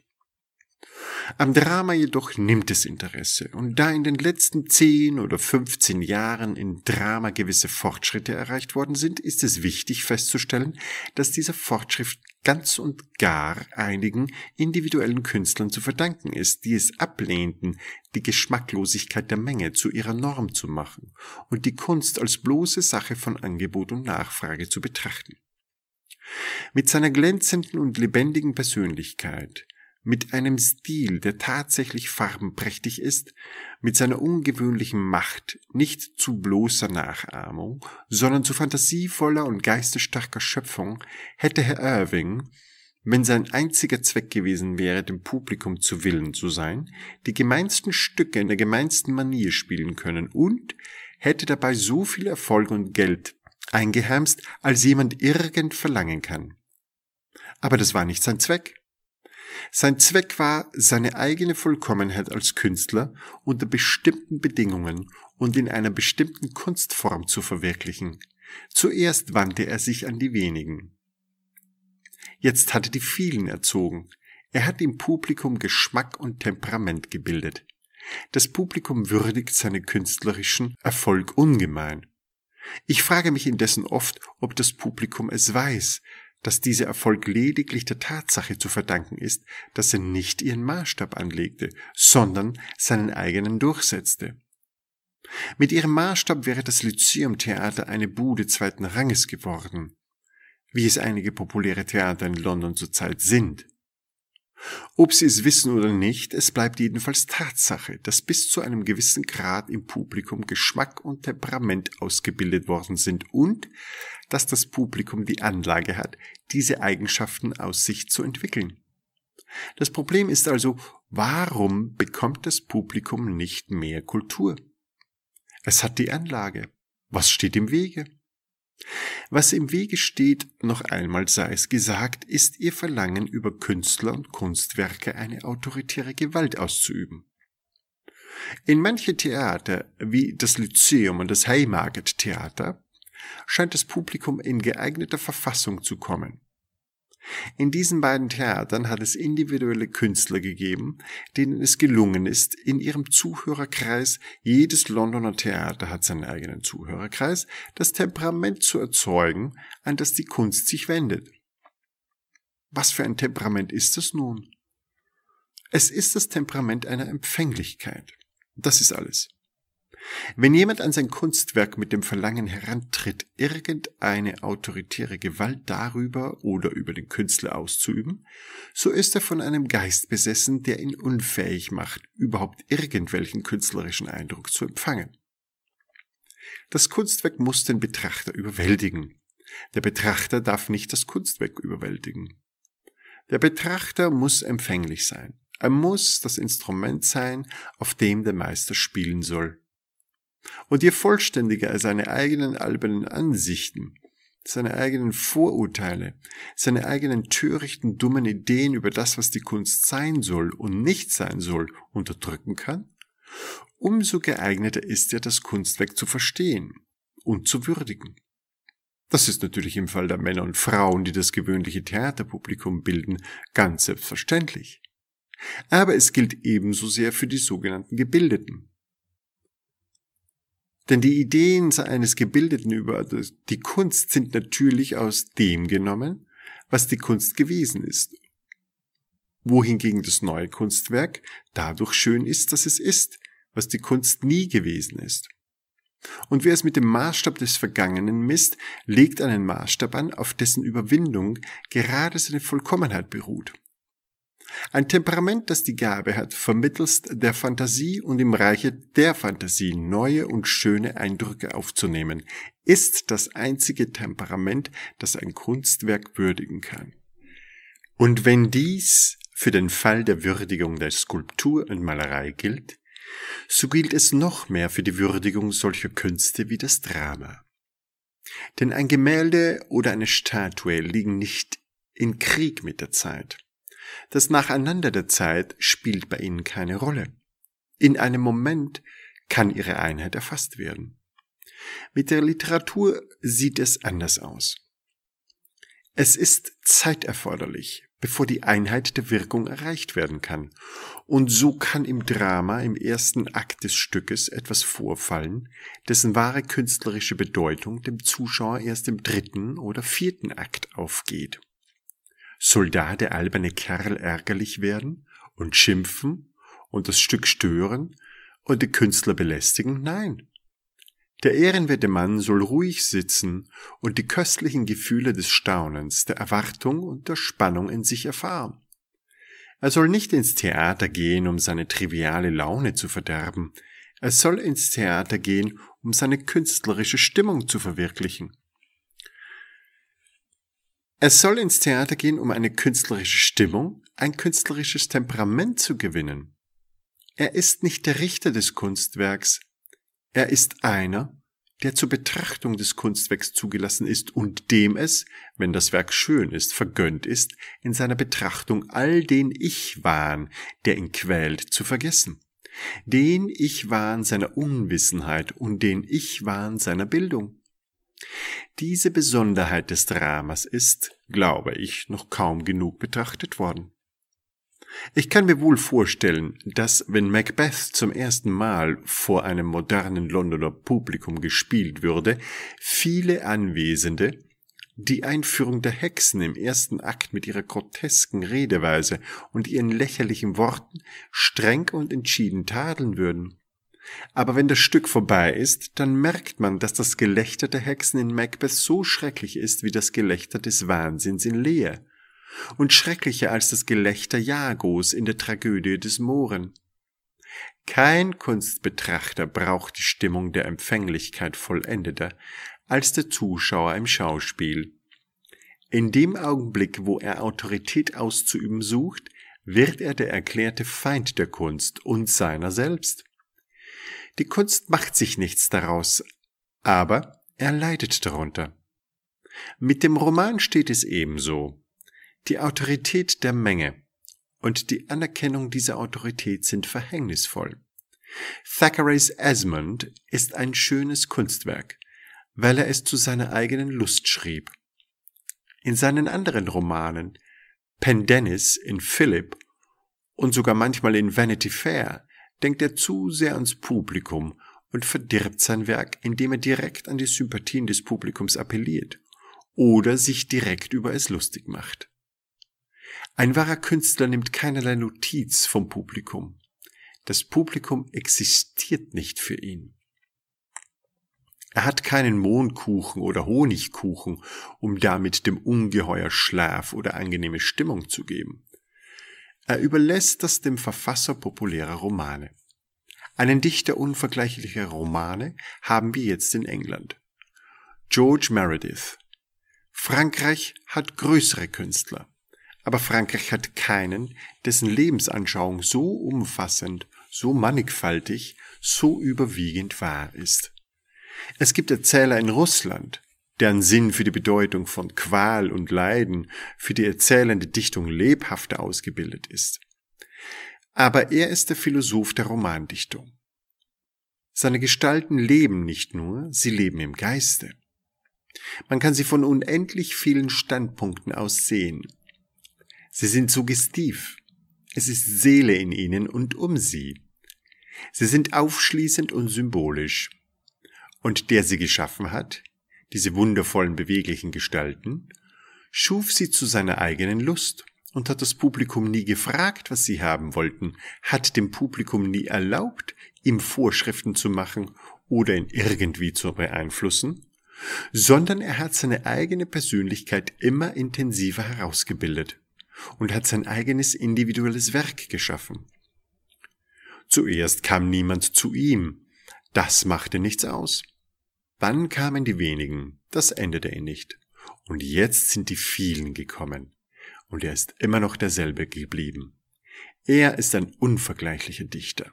Am Drama jedoch nimmt es Interesse, und da in den letzten 10 oder 15 Jahren im Drama gewisse Fortschritte erreicht worden sind, ist es wichtig festzustellen, dass dieser Fortschritt ganz und gar einigen individuellen Künstlern zu verdanken ist, die es ablehnten, die Geschmacklosigkeit der Menge zu ihrer Norm zu machen und die Kunst als bloße Sache von Angebot und Nachfrage zu betrachten. Mit seiner glänzenden und lebendigen Persönlichkeit, mit einem Stil, der tatsächlich farbenprächtig ist, mit seiner ungewöhnlichen Macht nicht zu bloßer Nachahmung, sondern zu fantasievoller und geistesstarker Schöpfung, hätte Herr Irving, wenn sein einziger Zweck gewesen wäre, dem Publikum zu Willen zu sein, die gemeinsten Stücke in der gemeinsten Manier spielen können und hätte dabei so viel Erfolg und Geld eingeheimst, als jemand irgend verlangen kann. Aber das war nicht sein Zweck. Sein Zweck war, seine eigene Vollkommenheit als Künstler unter bestimmten Bedingungen und in einer bestimmten Kunstform zu verwirklichen. Zuerst wandte er sich an die wenigen. Jetzt hat er die vielen erzogen. Er hat im Publikum Geschmack und Temperament gebildet. Das Publikum würdigt seinen künstlerischen Erfolg ungemein. Ich frage mich indessen oft, ob das Publikum es weiß, dass dieser Erfolg lediglich der Tatsache zu verdanken ist, dass er nicht ihren Maßstab anlegte, sondern seinen eigenen durchsetzte. Mit ihrem Maßstab wäre das Lyzeum-Theater eine Bude zweiten Ranges geworden, wie es einige populäre Theater in London zurzeit sind. Ob sie es wissen oder nicht, es bleibt jedenfalls Tatsache, dass bis zu einem gewissen Grad im Publikum Geschmack und Temperament ausgebildet worden sind und dass das Publikum die Anlage hat, diese Eigenschaften aus sich zu entwickeln. Das Problem ist also, warum bekommt das Publikum nicht mehr Kultur? Es hat die Anlage. Was steht im Wege? Was im Wege steht, noch einmal sei es gesagt, ist ihr Verlangen, über Künstler und Kunstwerke eine autoritäre Gewalt auszuüben. In manche Theater, wie das Lyzeum und das Haymarket Theater, scheint das Publikum in geeigneter Verfassung zu kommen. In diesen beiden Theatern hat es individuelle Künstler gegeben, denen es gelungen ist, in ihrem Zuhörerkreis, jedes Londoner Theater hat seinen eigenen Zuhörerkreis, das Temperament zu erzeugen, an das die Kunst sich wendet. Was für ein Temperament ist es nun? Es ist das Temperament einer Empfänglichkeit. Das ist alles. Wenn jemand an sein Kunstwerk mit dem Verlangen herantritt, irgendeine autoritäre Gewalt darüber oder über den Künstler auszuüben, so ist er von einem Geist besessen, der ihn unfähig macht, überhaupt irgendwelchen künstlerischen Eindruck zu empfangen. Das Kunstwerk muss den Betrachter überwältigen. Der Betrachter darf nicht das Kunstwerk überwältigen. Der Betrachter muss empfänglich sein. Er muss das Instrument sein, auf dem der Meister spielen soll. Und je vollständiger er seine eigenen albernen Ansichten, seine eigenen Vorurteile, seine eigenen törichten, dummen Ideen über das, was die Kunst sein soll und nicht sein soll, unterdrücken kann, umso geeigneter ist er, das Kunstwerk zu verstehen und zu würdigen. Das ist natürlich im Fall der Männer und Frauen, die das gewöhnliche Theaterpublikum bilden, ganz selbstverständlich. Aber es gilt ebenso sehr für die sogenannten Gebildeten. Denn die Ideen eines Gebildeten über die Kunst sind natürlich aus dem genommen, was die Kunst gewesen ist. Wohingegen das neue Kunstwerk dadurch schön ist, dass es ist, was die Kunst nie gewesen ist. Und wer es mit dem Maßstab des Vergangenen misst, legt einen Maßstab an, auf dessen Überwindung gerade seine Vollkommenheit beruht. Ein Temperament, das die Gabe hat, vermittelst der Fantasie und im Reiche der Fantasie neue und schöne Eindrücke aufzunehmen, ist das einzige Temperament, das ein Kunstwerk würdigen kann. Und wenn dies für den Fall der Würdigung der Skulptur und Malerei gilt, so gilt es noch mehr für die Würdigung solcher Künste wie das Drama. Denn ein Gemälde oder eine Statue liegen nicht in Krieg mit der Zeit. Das Nacheinander der Zeit spielt bei ihnen keine Rolle. In einem Moment kann ihre Einheit erfasst werden. Mit der Literatur sieht es anders aus. Es ist Zeit erforderlich, bevor die Einheit der Wirkung erreicht werden kann. Und so kann im Drama im ersten Akt des Stückes etwas vorfallen, dessen wahre künstlerische Bedeutung dem Zuschauer erst im dritten oder vierten Akt aufgeht. Soll da der alberne Kerl ärgerlich werden und schimpfen und das Stück stören und die Künstler belästigen? Nein. Der ehrenwerte Mann soll ruhig sitzen und die köstlichen Gefühle des Staunens, der Erwartung und der Spannung in sich erfahren. Er soll nicht ins Theater gehen, um seine triviale Laune zu verderben. Er soll ins Theater gehen, um seine künstlerische Stimmung zu verwirklichen. Er soll ins Theater gehen, um eine künstlerische Stimmung, ein künstlerisches Temperament zu gewinnen. Er ist nicht der Richter des Kunstwerks. Er ist einer, der zur Betrachtung des Kunstwerks zugelassen ist und dem es, wenn das Werk schön ist, vergönnt ist, in seiner Betrachtung all den Ich-Wahn, der ihn quält, zu vergessen. Den Ich-Wahn seiner Unwissenheit und den Ich-Wahn seiner Bildung. Diese Besonderheit des Dramas ist, glaube ich, noch kaum genug betrachtet worden. Ich kann mir wohl vorstellen, dass, wenn Macbeth zum ersten Mal vor einem modernen Londoner Publikum gespielt würde, viele Anwesende die Einführung der Hexen im ersten Akt mit ihrer grotesken Redeweise und ihren lächerlichen Worten streng und entschieden tadeln würden. Aber wenn das Stück vorbei ist, dann merkt man, dass das Gelächter der Hexen in Macbeth so schrecklich ist wie das Gelächter des Wahnsinns in Lear und schrecklicher als das Gelächter Jagos in der Tragödie des Mohren. Kein Kunstbetrachter braucht die Stimmung der Empfänglichkeit vollendeter als der Zuschauer im Schauspiel. In dem Augenblick, wo er Autorität auszuüben sucht, wird er der erklärte Feind der Kunst und seiner selbst. Die Kunst macht sich nichts daraus, aber er leidet darunter. Mit dem Roman steht es ebenso. Die Autorität der Menge und die Anerkennung dieser Autorität sind verhängnisvoll. Thackeray's Esmond ist ein schönes Kunstwerk, weil er es zu seiner eigenen Lust schrieb. In seinen anderen Romanen, Pendennis in Philip und sogar manchmal in Vanity Fair, denkt er zu sehr ans Publikum und verdirbt sein Werk, indem er direkt an die Sympathien des Publikums appelliert oder sich direkt über es lustig macht. Ein wahrer Künstler nimmt keinerlei Notiz vom Publikum. Das Publikum existiert nicht für ihn. Er hat keinen Mohnkuchen oder Honigkuchen, um damit dem Ungeheuer Schlaf oder angenehme Stimmung zu geben. Er überlässt das dem Verfasser populärer Romane. Einen Dichter unvergleichlicher Romane haben wir jetzt in England. George Meredith. Frankreich hat größere Künstler, aber Frankreich hat keinen, dessen Lebensanschauung so umfassend, so mannigfaltig, so überwiegend wahr ist. Es gibt Erzähler in Russland, deren Sinn für die Bedeutung von Qual und Leiden, für die erzählende Dichtung lebhafter ausgebildet ist. Aber er ist der Philosoph der Romandichtung. Seine Gestalten leben nicht nur, sie leben im Geiste. Man kann sie von unendlich vielen Standpunkten aus sehen. Sie sind suggestiv. Es ist Seele in ihnen und um sie. Sie sind aufschließend und symbolisch. und der sie geschaffen hat, diese wundervollen, beweglichen Gestalten, schuf sie zu seiner eigenen Lust und hat das Publikum nie gefragt, was sie haben wollten, hat dem Publikum nie erlaubt, ihm Vorschriften zu machen oder ihn irgendwie zu beeinflussen, sondern er hat seine eigene Persönlichkeit immer intensiver herausgebildet und hat sein eigenes individuelles Werk geschaffen. Zuerst kam niemand zu ihm, das machte nichts aus. Dann kamen die wenigen, das änderte ihn nicht. Und jetzt sind die vielen gekommen. Und er ist immer noch derselbe geblieben. Er ist ein unvergleichlicher Dichter.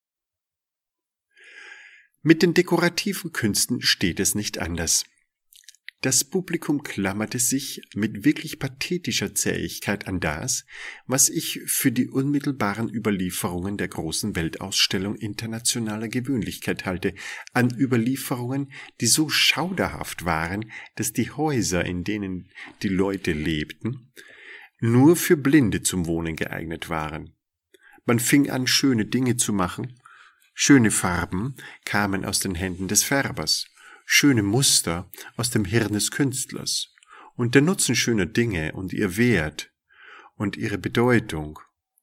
Mit den dekorativen Künsten steht es nicht anders. Das Publikum klammerte sich mit wirklich pathetischer Zähigkeit an das, was ich für die unmittelbaren Überlieferungen der großen Weltausstellung internationaler Gewöhnlichkeit halte, an Überlieferungen, die so schauderhaft waren, dass die Häuser, in denen die Leute lebten, nur für Blinde zum Wohnen geeignet waren. Man fing an, schöne Dinge zu machen, schöne Farben kamen aus den Händen des Färbers, schöne Muster aus dem Hirn des Künstlers, und der Nutzen schöner Dinge und ihr Wert und ihre Bedeutung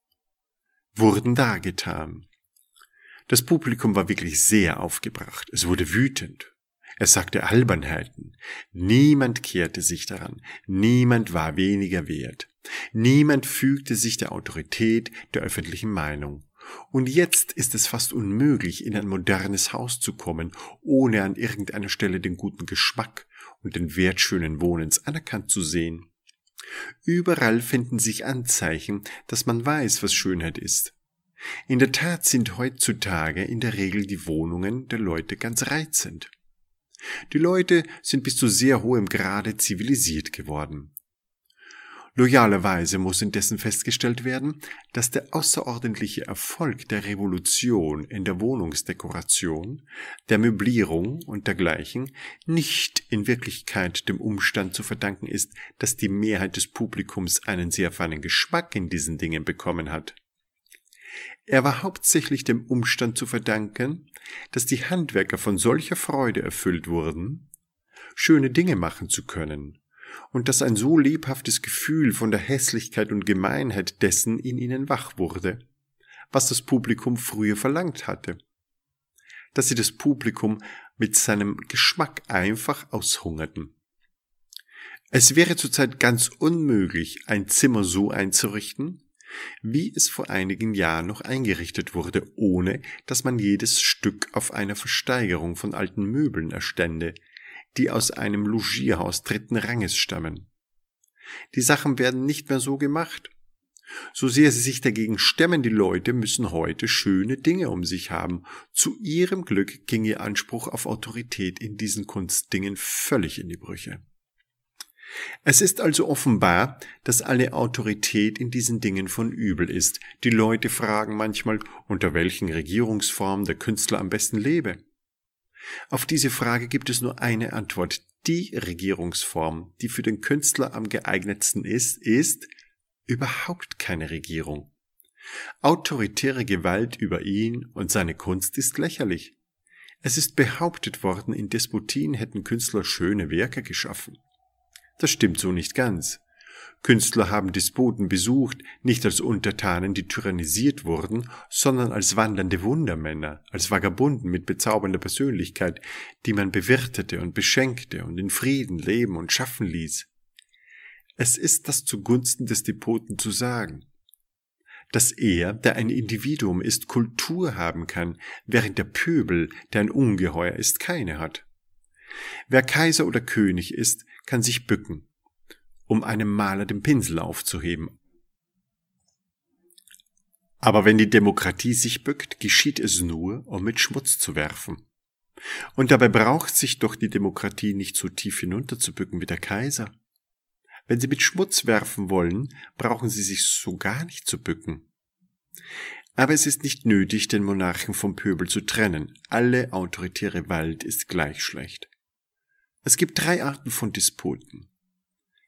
wurden dargetan. Das Publikum war wirklich sehr aufgebracht, es wurde wütend, es sagte Albernheiten, niemand kehrte sich daran, niemand war weniger wert, niemand fügte sich der Autorität der öffentlichen Meinung. Und jetzt ist es fast unmöglich, in ein modernes Haus zu kommen, ohne an irgendeiner Stelle den guten Geschmack und den Wert schönen Wohnens anerkannt zu sehen. Überall finden sich Anzeichen, dass man weiß, was Schönheit ist. In der Tat sind heutzutage in der Regel die Wohnungen der Leute ganz reizend. Die Leute sind bis zu sehr hohem Grade zivilisiert geworden. Loyalerweise muss indessen festgestellt werden, dass der außerordentliche Erfolg der Revolution in der Wohnungsdekoration, der Möblierung und dergleichen nicht in Wirklichkeit dem Umstand zu verdanken ist, dass die Mehrheit des Publikums einen sehr feinen Geschmack in diesen Dingen bekommen hat. Er war hauptsächlich dem Umstand zu verdanken, dass die Handwerker von solcher Freude erfüllt wurden, schöne Dinge machen zu können, und dass ein so lebhaftes Gefühl von der Hässlichkeit und Gemeinheit dessen in ihnen wach wurde, was das Publikum früher verlangt hatte, dass sie das Publikum mit seinem Geschmack einfach aushungerten. Es wäre zurzeit ganz unmöglich, ein Zimmer so einzurichten, wie es vor einigen Jahren noch eingerichtet wurde, ohne dass man jedes Stück auf einer Versteigerung von alten Möbeln erstände, die aus einem Logierhaus 3. Ranges stammen. Die Sachen werden nicht mehr so gemacht. So sehr sie sich dagegen stemmen, die Leute müssen heute schöne Dinge um sich haben. Zu ihrem Glück ging ihr Anspruch auf Autorität in diesen Kunstdingen völlig in die Brüche. Es ist also offenbar, dass alle Autorität in diesen Dingen von übel ist. Die Leute fragen manchmal, unter welchen Regierungsformen der Künstler am besten lebe. Auf diese Frage gibt es nur eine Antwort. Die Regierungsform, die für den Künstler am geeignetsten ist überhaupt keine Regierung. Autoritäre Gewalt über ihn und seine Kunst ist lächerlich. Es ist behauptet worden, in Despotien hätten Künstler schöne Werke geschaffen. Das stimmt so nicht ganz. Künstler haben Despoten besucht, nicht als Untertanen, die tyrannisiert wurden, sondern als wandernde Wundermänner, als Vagabunden mit bezaubernder Persönlichkeit, die man bewirtete und beschenkte und in Frieden leben und schaffen ließ. Es ist das zugunsten des Despoten zu sagen, dass er, der ein Individuum ist, Kultur haben kann, während der Pöbel, der ein Ungeheuer ist, keine hat. Wer Kaiser oder König ist, kann sich bücken, um einem Maler den Pinsel aufzuheben. Aber wenn die Demokratie sich bückt, geschieht es nur, um mit Schmutz zu werfen. Und dabei braucht sich doch die Demokratie nicht so tief hinunterzubücken wie der Kaiser. Wenn sie mit Schmutz werfen wollen, brauchen sie sich so gar nicht zu bücken. Aber es ist nicht nötig, den Monarchen vom Pöbel zu trennen. Alle autoritäre Gewalt ist gleich schlecht. Es gibt 3 Arten von Despoten.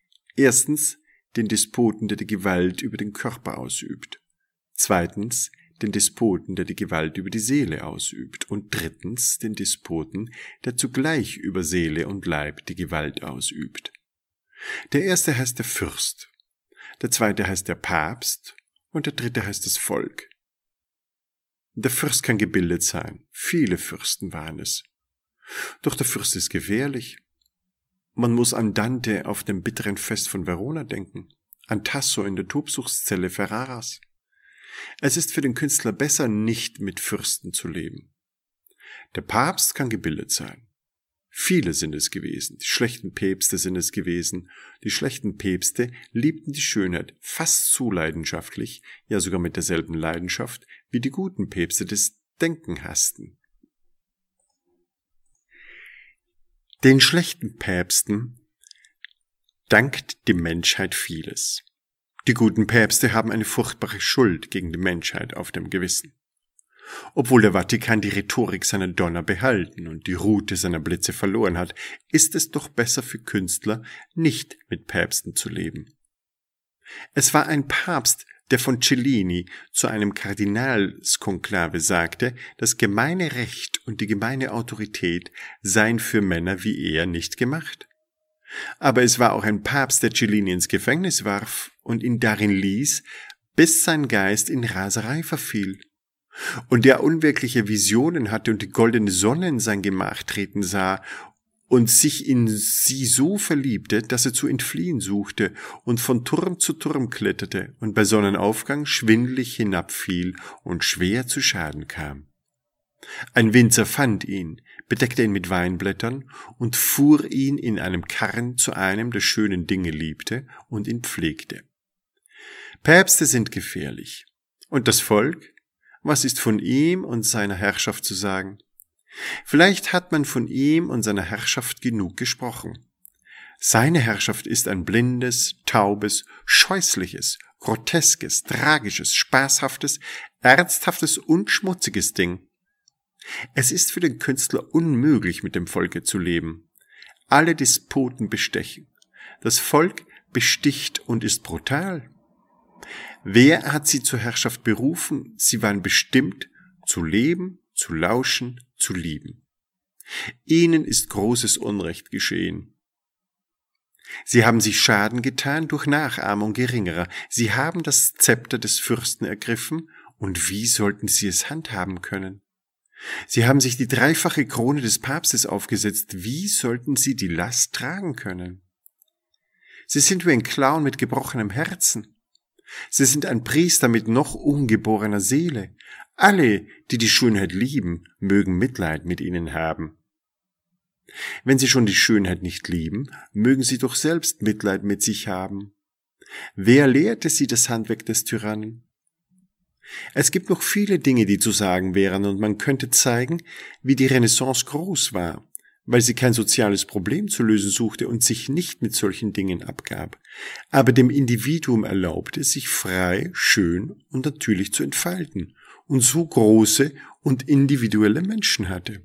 Erstens den Despoten, der die Gewalt über den Körper ausübt. Zweitens den Despoten, der die Gewalt über die Seele ausübt, und drittens den Despoten, der zugleich über Seele und Leib die Gewalt ausübt. Der erste heißt der Fürst, der zweite heißt der Papst und der dritte heißt das Volk. Der Fürst kann gebildet sein, viele Fürsten waren es. Doch der Fürst ist gefährlich. Man muss an Dante auf dem bitteren Fest von Verona denken, an Tasso in der Tobsuchtszelle Ferraras. Es ist für den Künstler besser, nicht mit Fürsten zu leben. Der Papst kann gebildet sein. Viele sind es gewesen, die schlechten Päpste sind es gewesen. Die schlechten Päpste liebten die Schönheit fast zu leidenschaftlich, ja sogar mit derselben Leidenschaft, wie die guten Päpste das Denken hassten. Den schlechten Päpsten dankt die Menschheit vieles. Die guten Päpste haben eine furchtbare Schuld gegen die Menschheit auf dem Gewissen. Obwohl der Vatikan die Rhetorik seiner Donner behalten und die Rute seiner Blitze verloren hat, ist es doch besser für Künstler, nicht mit Päpsten zu leben. Es war ein Papst, der von Cellini zu einem Kardinalskonklave sagte, das gemeine Recht und die gemeine Autorität seien für Männer wie er nicht gemacht. Aber es war auch ein Papst, der Cellini ins Gefängnis warf und ihn darin ließ, bis sein Geist in Raserei verfiel. Und der unwirkliche Visionen hatte und die goldene Sonne in sein Gemach treten sah und sich in sie so verliebte, dass er zu entfliehen suchte und von Turm zu Turm kletterte und bei Sonnenaufgang schwindlig hinabfiel und schwer zu Schaden kam. Ein Winzer fand ihn, bedeckte ihn mit Weinblättern und fuhr ihn in einem Karren zu einem, der schönen Dinge liebte und ihn pflegte. Päpste sind gefährlich. Und das Volk? Was ist von ihm und seiner Herrschaft zu sagen? Vielleicht hat man von ihm und seiner Herrschaft genug gesprochen. Seine Herrschaft ist ein blindes, taubes, scheußliches, groteskes, tragisches, spaßhaftes, ernsthaftes und schmutziges Ding. Es ist für den Künstler unmöglich, mit dem Volke zu leben. Alle Despoten bestechen. Das Volk besticht und ist brutal. Wer hat sie zur Herrschaft berufen? Sie waren bestimmt, zu leben, zu lauschen, zu lieben. Ihnen ist großes Unrecht geschehen. Sie haben sich Schaden getan durch Nachahmung geringerer. Sie haben das Zepter des Fürsten ergriffen, und wie sollten sie es handhaben können? Sie haben sich die dreifache Krone des Papstes aufgesetzt. Wie sollten sie die Last tragen können? Sie sind wie ein Clown mit gebrochenem Herzen. Sie sind ein Priester mit noch ungeborener Seele. Alle, die die Schönheit lieben, mögen Mitleid mit ihnen haben. Wenn sie schon die Schönheit nicht lieben, mögen sie doch selbst Mitleid mit sich haben. Wer lehrte sie das Handwerk des Tyrannen? Es gibt noch viele Dinge, die zu sagen wären, und man könnte zeigen, wie die Renaissance groß war, weil sie kein soziales Problem zu lösen suchte und sich nicht mit solchen Dingen abgab, aber dem Individuum erlaubte, sich frei, schön und natürlich zu entfalten und so große und individuelle Menschen hatte.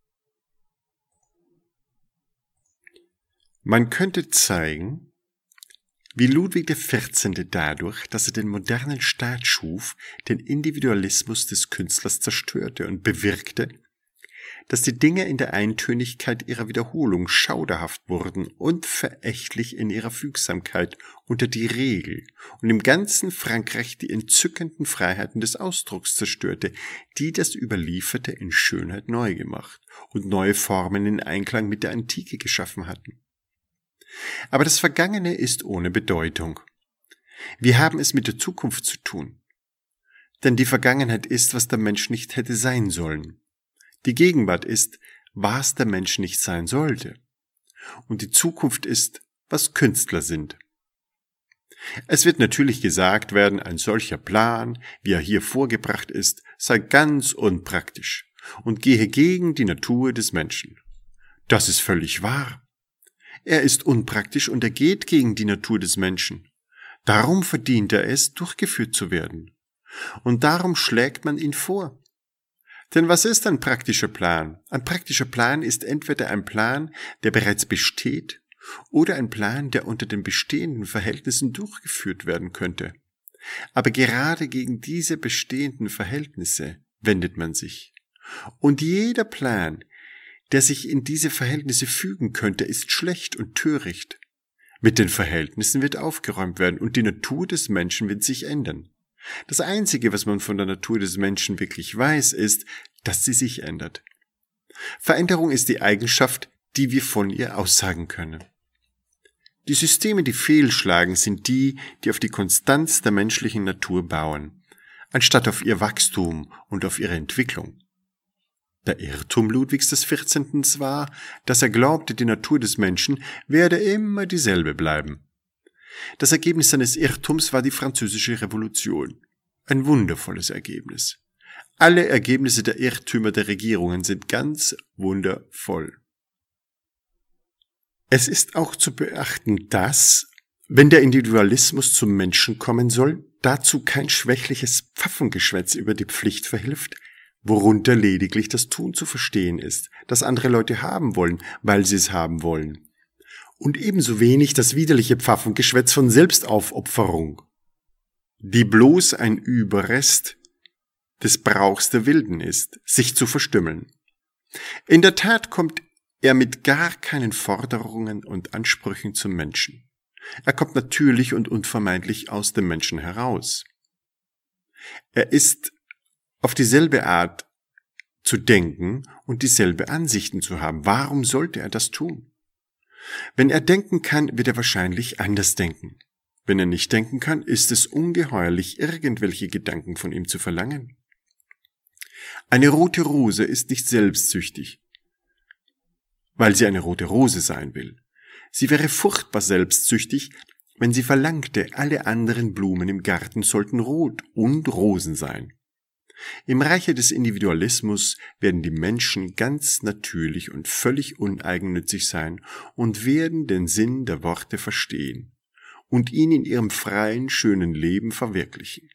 Man könnte zeigen, wie Ludwig XIV. Dadurch, dass er den modernen Staat schuf, den Individualismus des Künstlers zerstörte und bewirkte, dass die Dinge in der Eintönigkeit ihrer Wiederholung schauderhaft wurden und verächtlich in ihrer Fügsamkeit unter die Regel und im ganzen Frankreich die entzückenden Freiheiten des Ausdrucks zerstörte, die das Überlieferte in Schönheit neu gemacht und neue Formen in Einklang mit der Antike geschaffen hatten. Aber das Vergangene ist ohne Bedeutung. Wir haben es mit der Zukunft zu tun. Denn die Vergangenheit ist, was der Mensch nicht hätte sein sollen. Die Gegenwart ist, was der Mensch nicht sein sollte. Und die Zukunft ist, was Künstler sind. Es wird natürlich gesagt werden, ein solcher Plan, wie er hier vorgebracht ist, sei ganz unpraktisch und gehe gegen die Natur des Menschen. Das ist völlig wahr. Er ist unpraktisch und er geht gegen die Natur des Menschen. Darum verdient er es, durchgeführt zu werden. Und darum schlägt man ihn vor. Denn was ist ein praktischer Plan? Ein praktischer Plan ist entweder ein Plan, der bereits besteht, oder ein Plan, der unter den bestehenden Verhältnissen durchgeführt werden könnte. Aber gerade gegen diese bestehenden Verhältnisse wendet man sich. Und jeder Plan, der sich in diese Verhältnisse fügen könnte, ist schlecht und töricht. Mit den Verhältnissen wird aufgeräumt werden und die Natur des Menschen wird sich ändern. Das Einzige, was man von der Natur des Menschen wirklich weiß, ist, dass sie sich ändert. Veränderung ist die Eigenschaft, die wir von ihr aussagen können. Die Systeme, die fehlschlagen, sind die, die auf die Konstanz der menschlichen Natur bauen, anstatt auf ihr Wachstum und auf ihre Entwicklung. Der Irrtum Ludwigs XIV. War, dass er glaubte, die Natur des Menschen werde immer dieselbe bleiben. Das Ergebnis seines Irrtums war die Französische Revolution. Ein wundervolles Ergebnis. Alle Ergebnisse der Irrtümer der Regierungen sind ganz wundervoll. Es ist auch zu beachten, dass, wenn der Individualismus zum Menschen kommen soll, dazu kein schwächliches Pfaffengeschwätz über die Pflicht verhilft, worunter lediglich das Tun zu verstehen ist, das andere Leute haben wollen, weil sie es haben wollen. Und ebenso wenig das widerliche Pfaffengeschwätz von Selbstaufopferung, die bloß ein Überrest des Brauchs der Wilden ist, sich zu verstümmeln. In der Tat kommt er mit gar keinen Forderungen und Ansprüchen zum Menschen. Er kommt natürlich und unvermeidlich aus dem Menschen heraus. Er ist auf dieselbe Art zu denken und dieselbe Ansichten zu haben. Warum sollte er das tun? Wenn er denken kann, wird er wahrscheinlich anders denken. Wenn er nicht denken kann, ist es ungeheuerlich, irgendwelche Gedanken von ihm zu verlangen. Eine rote Rose ist nicht selbstsüchtig, weil sie eine rote Rose sein will. Sie wäre furchtbar selbstsüchtig, wenn sie verlangte, alle anderen Blumen im Garten sollten rot und Rosen sein. Im Reiche des Individualismus werden die Menschen ganz natürlich und völlig uneigennützig sein und werden den Sinn der Worte verstehen und ihn in ihrem freien, schönen Leben verwirklichen.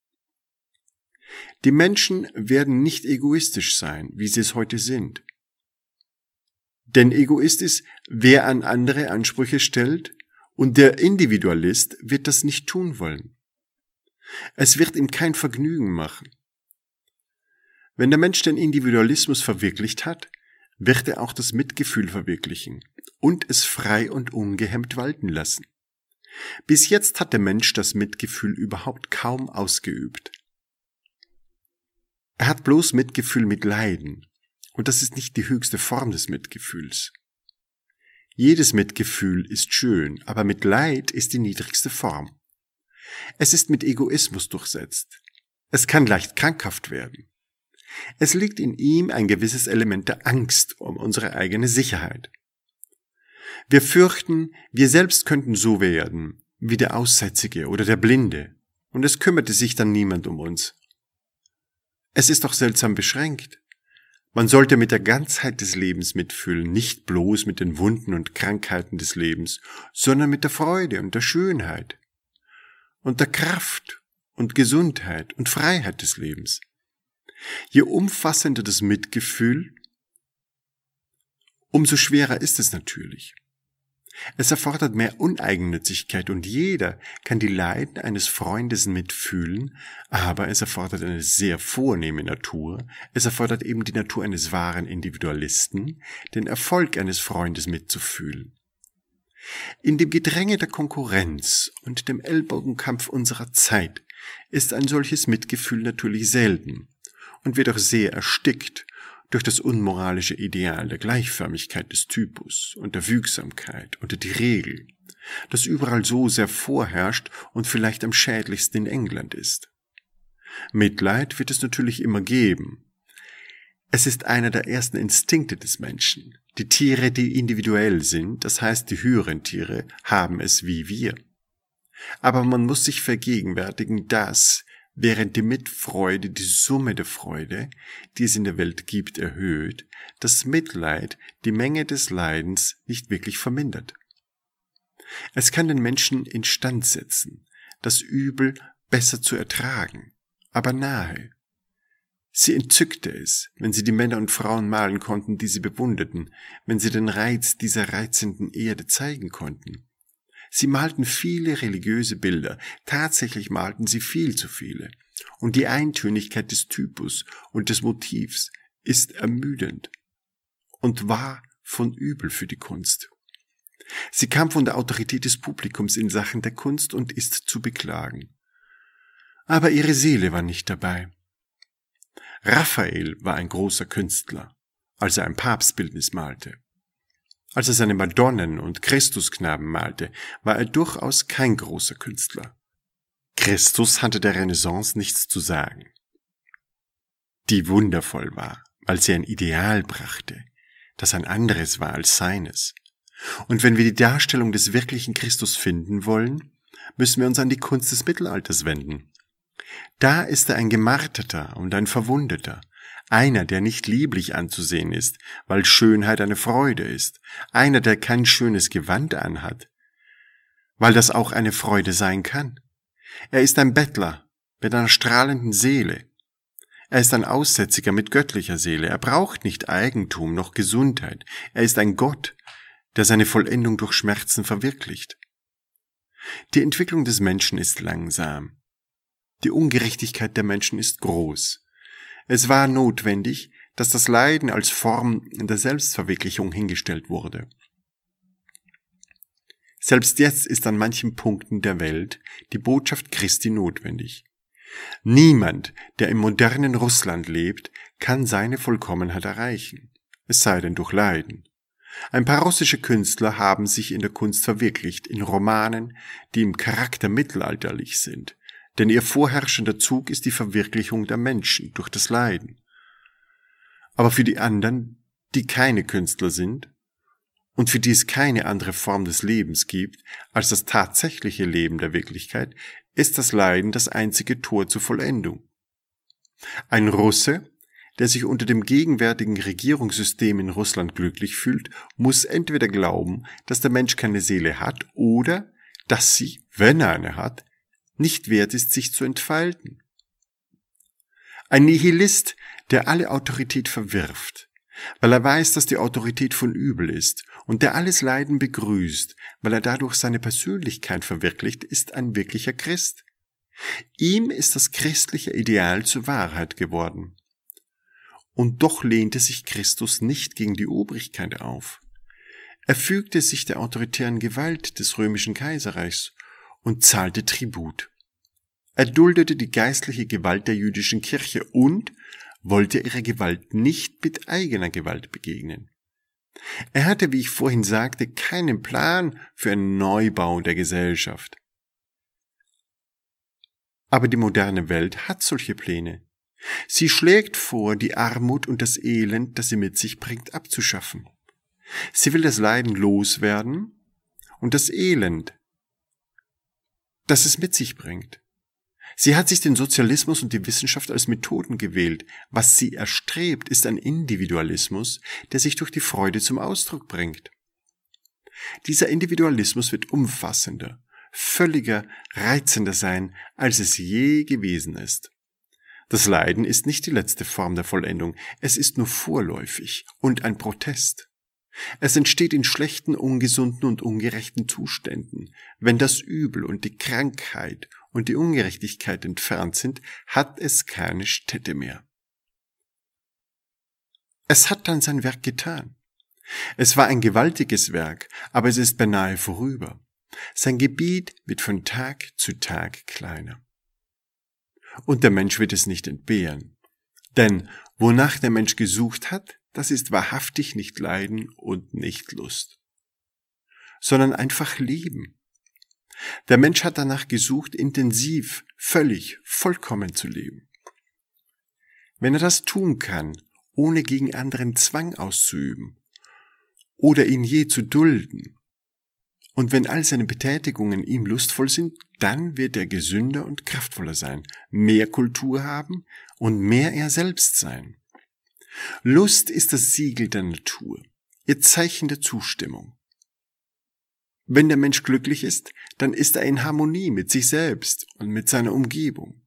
Die Menschen werden nicht egoistisch sein, wie sie es heute sind. Denn Egoist ist, wer an andere Ansprüche stellt, und der Individualist wird das nicht tun wollen. Es wird ihm kein Vergnügen machen. Wenn der Mensch den Individualismus verwirklicht hat, wird er auch das Mitgefühl verwirklichen und es frei und ungehemmt walten lassen. Bis jetzt hat der Mensch das Mitgefühl überhaupt kaum ausgeübt. Er hat bloß Mitgefühl mit Leiden, und das ist nicht die höchste Form des Mitgefühls. Jedes Mitgefühl ist schön, aber Mitleid ist die niedrigste Form. Es ist mit Egoismus durchsetzt. Es kann leicht krankhaft werden. Es liegt in ihm ein gewisses Element der Angst um unsere eigene Sicherheit. Wir fürchten, wir selbst könnten so werden, wie der Aussätzige oder der Blinde, und es kümmerte sich dann niemand um uns. Es ist doch seltsam beschränkt. Man sollte mit der Ganzheit des Lebens mitfühlen, nicht bloß mit den Wunden und Krankheiten des Lebens, sondern mit der Freude und der Schönheit und der Kraft und Gesundheit und Freiheit des Lebens. Je umfassender das Mitgefühl, umso schwerer ist es natürlich. Es erfordert mehr Uneigennützigkeit und jeder kann die Leiden eines Freundes mitfühlen, aber es erfordert eine sehr vornehme Natur, es erfordert eben die Natur eines wahren Individualisten, den Erfolg eines Freundes mitzufühlen. In dem Gedränge der Konkurrenz und dem Ellbogenkampf unserer Zeit ist ein solches Mitgefühl natürlich selten und wird auch sehr erstickt durch das unmoralische Ideal der Gleichförmigkeit des Typus und der Fügsamkeit unter die Regel, das überall so sehr vorherrscht und vielleicht am schädlichsten in England ist. Mitleid wird es natürlich immer geben. Es ist einer der ersten Instinkte des Menschen. Die Tiere, die individuell sind, das heißt die höheren Tiere, haben es wie wir. Aber man muss sich vergegenwärtigen, dass während die Mitfreude die Summe der Freude, die es in der Welt gibt, erhöht, das Mitleid die Menge des Leidens nicht wirklich vermindert. Es kann den Menschen instand setzen, das Übel besser zu ertragen, aber nahe. Sie entzückte es, wenn sie die Männer und Frauen malen konnten, die sie bewunderten, wenn sie den Reiz dieser reizenden Erde zeigen konnten. Sie malten viele religiöse Bilder, tatsächlich malten sie viel zu viele. Und die Eintönigkeit des Typus und des Motivs ist ermüdend und war von übel für die Kunst. Sie kam von der Autorität des Publikums in Sachen der Kunst und ist zu beklagen. Aber ihre Seele war nicht dabei. Raphael war ein großer Künstler, als er ein Papstbildnis malte. Als er seine Madonnen und Christusknaben malte, war er durchaus kein großer Künstler. Christus hatte der Renaissance nichts zu sagen, die wundervoll war, weil sie ein Ideal brachte, das ein anderes war als seines. Und wenn wir die Darstellung des wirklichen Christus finden wollen, müssen wir uns an die Kunst des Mittelalters wenden. Da ist er ein Gemarterter und ein Verwundeter, einer, der nicht lieblich anzusehen ist, weil Schönheit eine Freude ist, einer, der kein schönes Gewand anhat, weil das auch eine Freude sein kann. Er ist ein Bettler mit einer strahlenden Seele. Er ist ein Aussätziger mit göttlicher Seele. Er braucht nicht Eigentum noch Gesundheit. Er ist ein Gott, der seine Vollendung durch Schmerzen verwirklicht. Die Entwicklung des Menschen ist langsam. Die Ungerechtigkeit der Menschen ist groß. Es war notwendig, dass das Leiden als Form der Selbstverwirklichung hingestellt wurde. Selbst jetzt ist an manchen Punkten der Welt die Botschaft Christi notwendig. Niemand, der im modernen Russland lebt, kann seine Vollkommenheit erreichen, es sei denn durch Leiden. Ein paar russische Künstler haben sich in der Kunst verwirklicht, in Romanen, die im Charakter mittelalterlich sind, denn ihr vorherrschender Zug ist die Verwirklichung der Menschen durch das Leiden. Aber für die anderen, die keine Künstler sind, und für die es keine andere Form des Lebens gibt als das tatsächliche Leben der Wirklichkeit, ist das Leiden das einzige Tor zur Vollendung. Ein Russe, der sich unter dem gegenwärtigen Regierungssystem in Russland glücklich fühlt, muss entweder glauben, dass der Mensch keine Seele hat oder dass sie, wenn er eine hat, nicht wert ist, sich zu entfalten. Ein Nihilist, der alle Autorität verwirft, weil er weiß, dass die Autorität von übel ist, und der alles Leiden begrüßt, weil er dadurch seine Persönlichkeit verwirklicht, ist ein wirklicher Christ. Ihm ist das christliche Ideal zur Wahrheit geworden. Und doch lehnte sich Christus nicht gegen die Obrigkeit auf. Er fügte sich der autoritären Gewalt des römischen Kaiserreichs und zahlte Tribut. Er duldete die geistliche Gewalt der jüdischen Kirche und wollte ihrer Gewalt nicht mit eigener Gewalt begegnen. Er hatte, wie ich vorhin sagte, keinen Plan für einen Neubau der Gesellschaft. Aber die moderne Welt hat solche Pläne. Sie schlägt vor, die Armut und das Elend, das sie mit sich bringt, abzuschaffen. Sie will das Leiden loswerden und das Elend, das es mit sich bringt. Sie hat sich den Sozialismus und die Wissenschaft als Methoden gewählt. Was sie erstrebt, ist ein Individualismus, der sich durch die Freude zum Ausdruck bringt. Dieser Individualismus wird umfassender, völliger, reizender sein, als es je gewesen ist. Das Leiden ist nicht die letzte Form der Vollendung, es ist nur vorläufig und ein Protest. Es entsteht in schlechten, ungesunden und ungerechten Zuständen. Wenn das Übel und die Krankheit und die Ungerechtigkeit entfernt sind, hat es keine Stätte mehr. Es hat dann sein Werk getan. Es war ein gewaltiges Werk, aber es ist beinahe vorüber. Sein Gebiet wird von Tag zu Tag kleiner. Und der Mensch wird es nicht entbehren. Denn wonach der Mensch gesucht hat, das ist wahrhaftig nicht Leiden und nicht Lust, sondern einfach Leben. Der Mensch hat danach gesucht, intensiv, völlig, vollkommen zu leben. Wenn er das tun kann, ohne gegen anderen Zwang auszuüben oder ihn je zu dulden, und wenn all seine Betätigungen ihm lustvoll sind, dann wird er gesünder und kraftvoller sein, mehr Kultur haben und mehr er selbst sein. Lust ist das Siegel der Natur, ihr Zeichen der Zustimmung. Wenn der Mensch glücklich ist, dann ist er in Harmonie mit sich selbst und mit seiner Umgebung.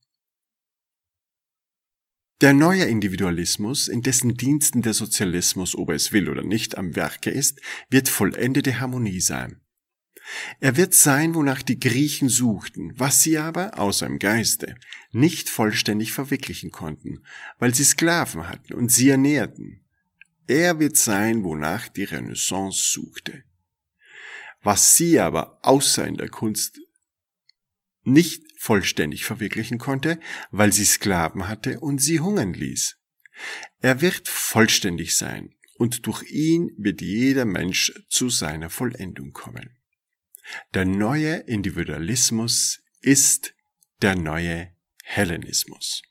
Der neue Individualismus, in dessen Diensten der Sozialismus, ob er es will oder nicht, am Werke ist, wird vollendete Harmonie sein. Er wird sein, wonach die Griechen suchten, was sie aber, außer im Geiste, nicht vollständig verwirklichen konnten, weil sie Sklaven hatten und sie ernährten. Er wird sein, wonach die Renaissance suchte. Was sie aber außer in der Kunst nicht vollständig verwirklichen konnte, weil sie Sklaven hatte und sie hungern ließ. Er wird vollständig sein, und durch ihn wird jeder Mensch zu seiner Vollendung kommen. Der neue Individualismus ist der neue Hellenismus.